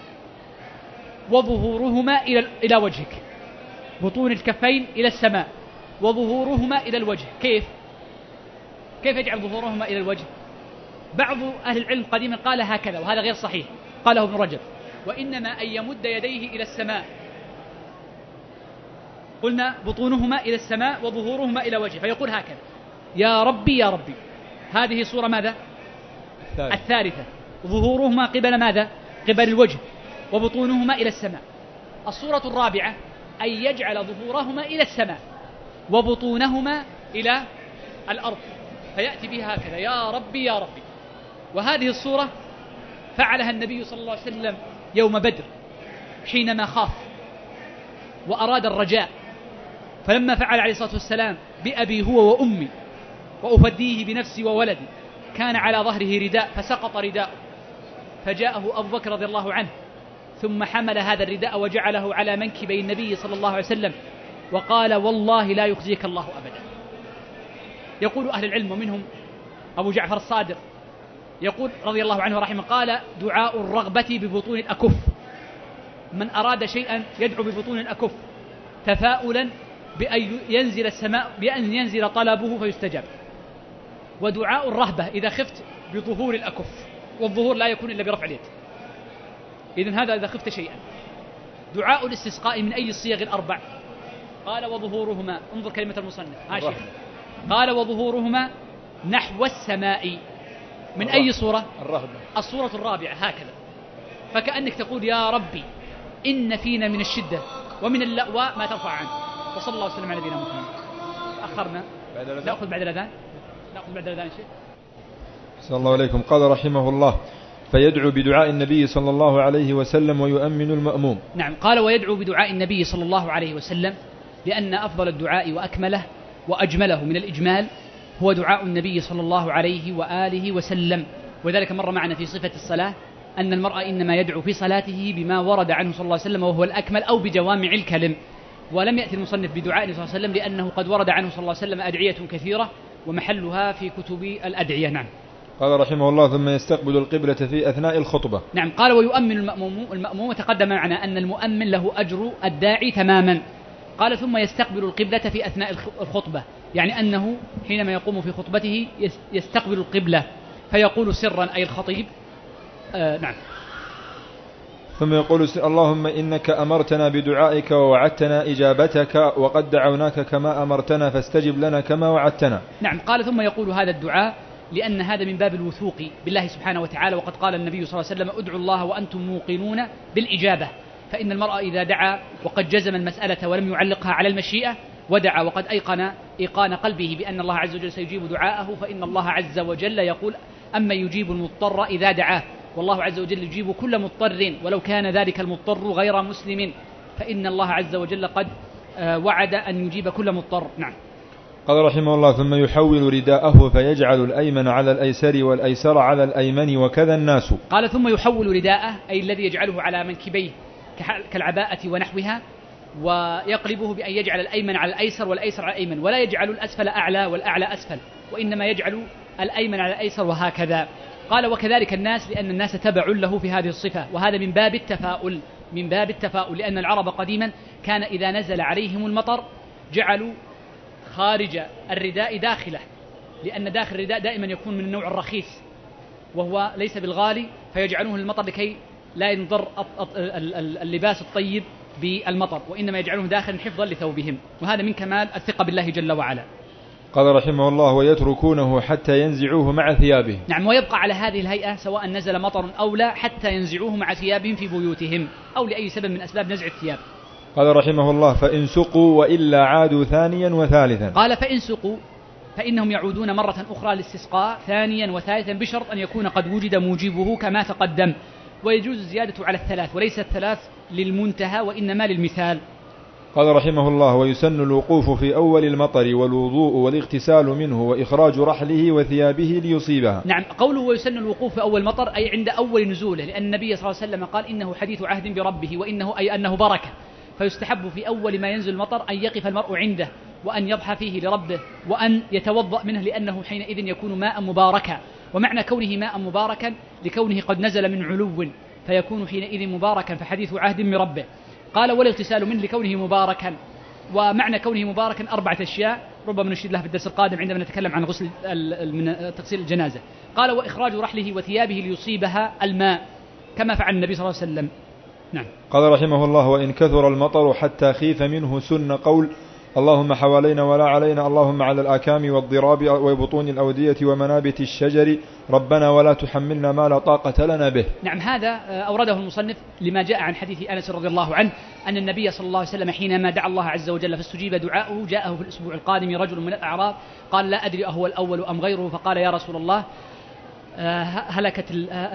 وظهورهما إلى إلى وجهك. بطون الكفين إلى السماء وظهورهما إلى الوجه. كيف؟ كيف يجعل ظهورهما إلى الوجه؟ بعض أهل العلم قديما قال هكذا، وهذا غير صحيح، قاله ابن رجب، وإنما أن يمد يديه إلى السماء. قلنا بطونهما إلى السماء وظهورهما إلى وجهه، فيقول هكذا يا ربي يا ربي. هذه صورة ماذا؟ الثالثة. الثالثة ظهورهما قبل ماذا؟ قبل الوجه وبطونهما إلى السماء. الصورة الرابعة أن يجعل ظهورهما إلى السماء وبطونهما إلى الأرض، فيأتي بها هكذا يا ربي يا ربي. وهذه الصورة فعلها النبي صلى الله عليه وسلم يوم بدر حينما خاف وأراد الرجاء، فلما فعل عليه الصلاة والسلام بأبي هو وأمي وأفديه بنفسي وولدي، كان على ظهره رداء فسقط رداء، فجاءه أبو بكر رضي الله عنه ثم حمل هذا الرداء وجعله على منكبي النبي صلى الله عليه وسلم وقال والله لا يخزيك الله أبدا. يقول أهل العلم ومنهم أبو جعفر الصادق يقول رضي الله عنه ورحمه قال دعاء الرغبة ببطون الأكف. من أراد شيئا يدعو ببطون الأكف تفاؤلا بأن ينزل السماء بأن ينزل طلبه فيستجاب. ودعاء الرهبة إذا خفت بظهور الأكف، والظهور لا يكون إلا برفع اليد. إذن هذا إذا خفت شيئا. دعاء الاستسقاء من أي الصيغ الأربع؟ قال وظهورهما، انظر كلمة المصنف هاشم، قال وظهورهما نحو السماء. من أي صورة؟ الرهبة. الصورة الرابعة هكذا، فكأنك تقول يا ربي إن فينا من الشدة ومن اللأواء ما ترفع عنه. وصلى الله وسلم على نبينا محمد. أخرنا نأخذ بعد الأذان، نأخذ بعد الأذان شيء. صلى الله عليكم. قال رحمه الله فيدعو بدعاء النبي صلى الله عليه وسلم ويؤمن المأموم. نعم. قال ويدعو بدعاء النبي صلى الله عليه وسلم، لأن أفضل الدعاء وأكمله وأجمله من الإجمال هو دعاء النبي صلى الله عليه وآله وسلم. وذلك مر معنا في صفة الصلاة أن المرء إنما يدعو في صلاته بما ورد عنه صلى الله عليه وسلم وهو الأكمل أو بجوامع الكلم. ولم يأتي المصنف بدعاء صلى الله عليه وسلم لأنه قد ورد عنه صلى الله عليه وسلم أدعية كثيرة ومحلها في كتب الأدعية. نعم. قال رحمه الله ثم يستقبل القبلة في أثناء الخطبة. نعم. قال ويؤمن المأموم. المأموم وتقدم معنا أن المؤمن له أجر الداعي تماما. قال ثم يستقبل القبلة في أثناء الخطبة، يعني أنه حينما يقوم في خطبته يستقبل القبلة فيقول سرا أي الخطيب. آه نعم. ثم يقول اللهم إنك أمرتنا بدعائك ووعدتنا إجابتك وقد دعوناك كما أمرتنا فاستجب لنا كما وعدتنا. نعم. قال ثم يقول هذا الدعاء لأن هذا من باب الوثوق بالله سبحانه وتعالى، وقد قال النبي صلى الله عليه وسلم ادعوا الله وأنتم موقنون بالإجابة، فإن المرء إذا دعا وقد جزم المسألة ولم يعلقها على المشيئة ودعا وقد أيقن إيقان قلبه بأن الله عز وجل سيجيب دعاءه، فإن الله عز وجل يقول أما يجيب المضطر إذا دعاه، والله عز وجل يجيب كل مضطر ولو كان ذلك المضطر غير مسلم، فإن الله عز وجل قد وعد أن يجيب كل مضطر. نعم. قال رحمه الله ثم يحول رداءه فيجعل الأيمن على الأيسر والأيسر على الأيمن وكذا الناس. قال ثم يحول رداءه أي الذي يجعله على منكبيه كالعباءة ونحوها، ويقلبه بأن يجعل الأيمن على الأيسر والأيسر على الأيمن، ولا يجعل الأسفل أعلى والأعلى أسفل، وإنما يجعل الأيمن على الأيسر وهكذا. قال وكذلك الناس لأن الناس تبع له في هذه الصفة، وهذا من باب التفاؤل من باب التفاؤل لأن العرب قديما كان إذا نزل عليهم المطر جعلوا خارج الرداء داخله، لأن داخل الرداء دائما يكون من النوع الرخيص وهو ليس بالغالي، فيجعلونه المطر لكي لا ينضر اللباس الطيب بالمطر، وإنما يجعلونه داخلا حفظا لثوبهم، وهذا من كمال الثقة بالله جل وعلا. قال رحمه الله ويتركونه حتى ينزعوه مع ثيابهم. نعم. ويبقى على هذه الهيئة سواء نزل مطر أو لا حتى ينزعوه مع ثيابهم في بيوتهم أو لأي سبب من أسباب نزع الثياب. قال رحمه الله فإن سقوا وإلا عادوا ثانيا وثالثا. قال فإن سقوا فإنهم يعودون مرة أخرى للاستسقاء ثانيا وثالثا بشرط أن يكون قد وجد موجبه كما تقدم، ويجوز الزيادة على الثلاث وليس الثلاث للمنتهى وإنما للمثال. قال رحمه الله ويسن الوقوف في أول المطر والوضوء والاغتسال منه وإخراج رحله وثيابه ليصيبها. نعم. قوله ويسن الوقوف في أول المطر أي عند أول نزوله، لأن النبي صلى الله عليه وسلم قال إنه حديث عهد بربه وإنه أي أنه بركة، فيستحب في أول ما ينزل المطر أن يقف المرء عنده وأن يضحى فيه لربه وأن يتوضأ منه لأنه حينئذ يكون ماء مباركا، ومعنى كونه ماء مباركا لكونه قد نزل من علو فيكون حينئذ مباركا فحديث عهد من ربه. قال والاغتسال منه لكونه مباركا، ومعنى كونه مباركا أربعة أشياء ربما نشير لها في الدرس القادم عندما نتكلم عن غسل من تغسيل الجنازة. قال وإخراج رحله وثيابه ليصيبها الماء كما فعل النبي صلى الله عليه وسلم. نعم. قال رحمه الله وإن كثر المطر حتى خيف منه سن قول اللهم حوالينا ولا علينا، اللهم على الآكام والضراب وبطون الأودية ومنابت الشجر، ربنا ولا تحملنا ما لا طاقة لنا به. نعم. هذا أورده المصنف لما جاء عن حديث أنس رضي الله عنه أن النبي صلى الله عليه وسلم حينما دعا الله عز وجل فاستجيب دعاؤه جاءه في الأسبوع القادم رجل من الأعراب قال لا أدري أهو الأول أم غيره، فقال يا رسول الله هلكت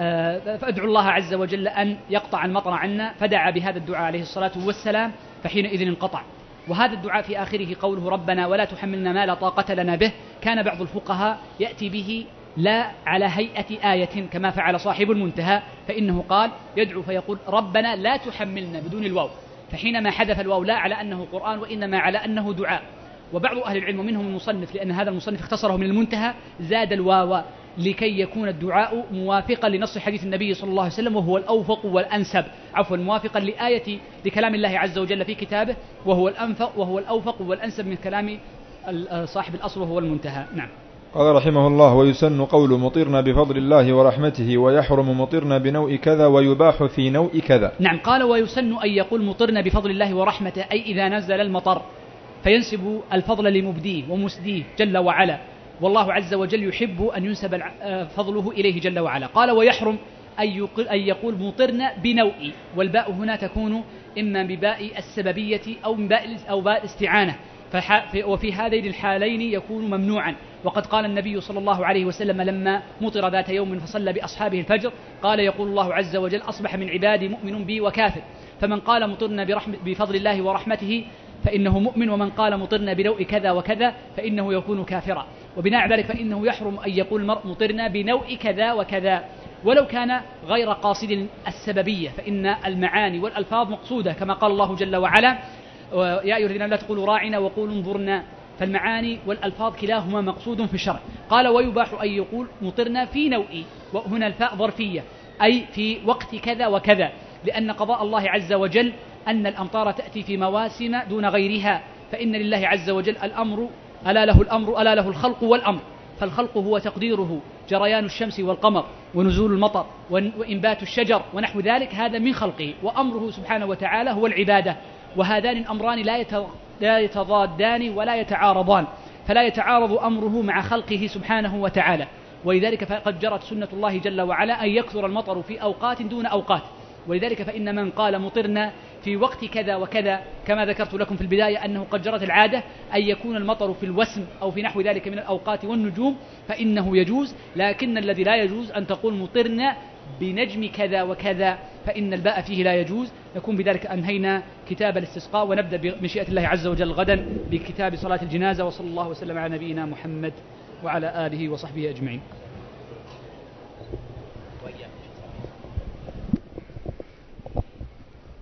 فأدعو الله عز وجل أن يقطع المطر عنا، فدعا بهذا الدعاء عليه الصلاة والسلام فحينئذ انقطع. وهذا الدعاء في آخره قوله ربنا ولا تحملنا ما لا طاقة لنا به، كان بعض الفقهاء يأتي به لا على هيئة آية كما فعل صاحب المنتهى، فإنه قال يدعو فيقول ربنا لا تحملنا بدون الواو، فحينما حذف الواو لا على أنه قرآن وإنما على أنه دعاء. وبعض أهل العلم منهم المصنف لأن هذا المصنف اختصره من المنتهى زاد الواو لكي يكون الدعاء موافقا لنص حديث النبي صلى الله عليه وسلم وهو الأوفق والأنسب، عفوا موافقا لآية لكلام الله عز وجل في كتابه وهو الأنفق وهو الأوفق والأنسب من كلام صاحب الأصل وهو المنتهى. نعم. قال رحمه الله ويسن قول مطرنا بفضل الله ورحمته ويحرم مطرنا بنوء كذا ويباح في نوء كذا. نعم. قال ويسن أن يقول مطرنا بفضل الله ورحمته أي إذا نزل المطر فينسب الفضل لمبديه ومسديه جل وعلا، والله عز وجل يحب أن ينسب فضله إليه جل وعلا. قال ويحرم أن يقول مطرنا بنوء، والباء هنا تكون إما بباء السببية أو باء أو باء الاستعانة، وفي هذين الحالين يكون ممنوعا. وقد قال النبي صلى الله عليه وسلم لما مطر ذات يوم فصلى بأصحابه الفجر قال يقول الله عز وجل أصبح من عبادي مؤمن بي وكافر، فمن قال مطرنا بفضل الله ورحمته فإنه مؤمن، ومن قال مطرنا بنوء كذا وكذا فإنه يكون كافرا. وبناء على ذلك فإنه يحرم أن يقول المرء مطرنا بنوء كذا وكذا ولو كان غير قاصد السببية، فإن المعاني والألفاظ مقصودة كما قال الله جل وعلا يا أيها الذين لا تقولوا راعنا وقولوا انظرنا، فالمعاني والألفاظ كلاهما مقصود في الشرع. قال ويباح أن يقول مطرنا في نوء، وهنا الفاء ظرفية أي في وقت كذا وكذا، لأن قضاء الله عز وجل أن الأمطار تأتي في مواسم دون غيرها، فإن لله عز وجل الأمر ألا له الأمر ألا له الخلق والأمر، فالخلق هو تقديره جريان الشمس والقمر ونزول المطر وإنبات الشجر ونحو ذلك، هذا من خلقه، وأمره سبحانه وتعالى هو العبادة، وهذان الأمران لا يتضادان ولا يتعارضان، فلا يتعارض أمره مع خلقه سبحانه وتعالى. ولذلك فقد جرت سنة الله جل وعلا أن يكثر المطر في أوقات دون أوقات. ولذلك فإن من قال مطرنا في وقت كذا وكذا، كما ذكرت لكم في البداية أنه قد جرت العادة أن يكون المطر في الوسم أو في نحو ذلك من الأوقات والنجوم، فإنه يجوز. لكن الذي لا يجوز أن تقول مطرنا بنجم كذا وكذا، فإن الباء فيه لا يجوز. نكون بذلك أنهينا كتاب الاستسقاء، ونبدأ بمشيئة الله عز وجل غدا بكتاب صلاة الجنازة. وصلى الله وسلم على نبينا محمد وعلى آله وصحبه أجمعين.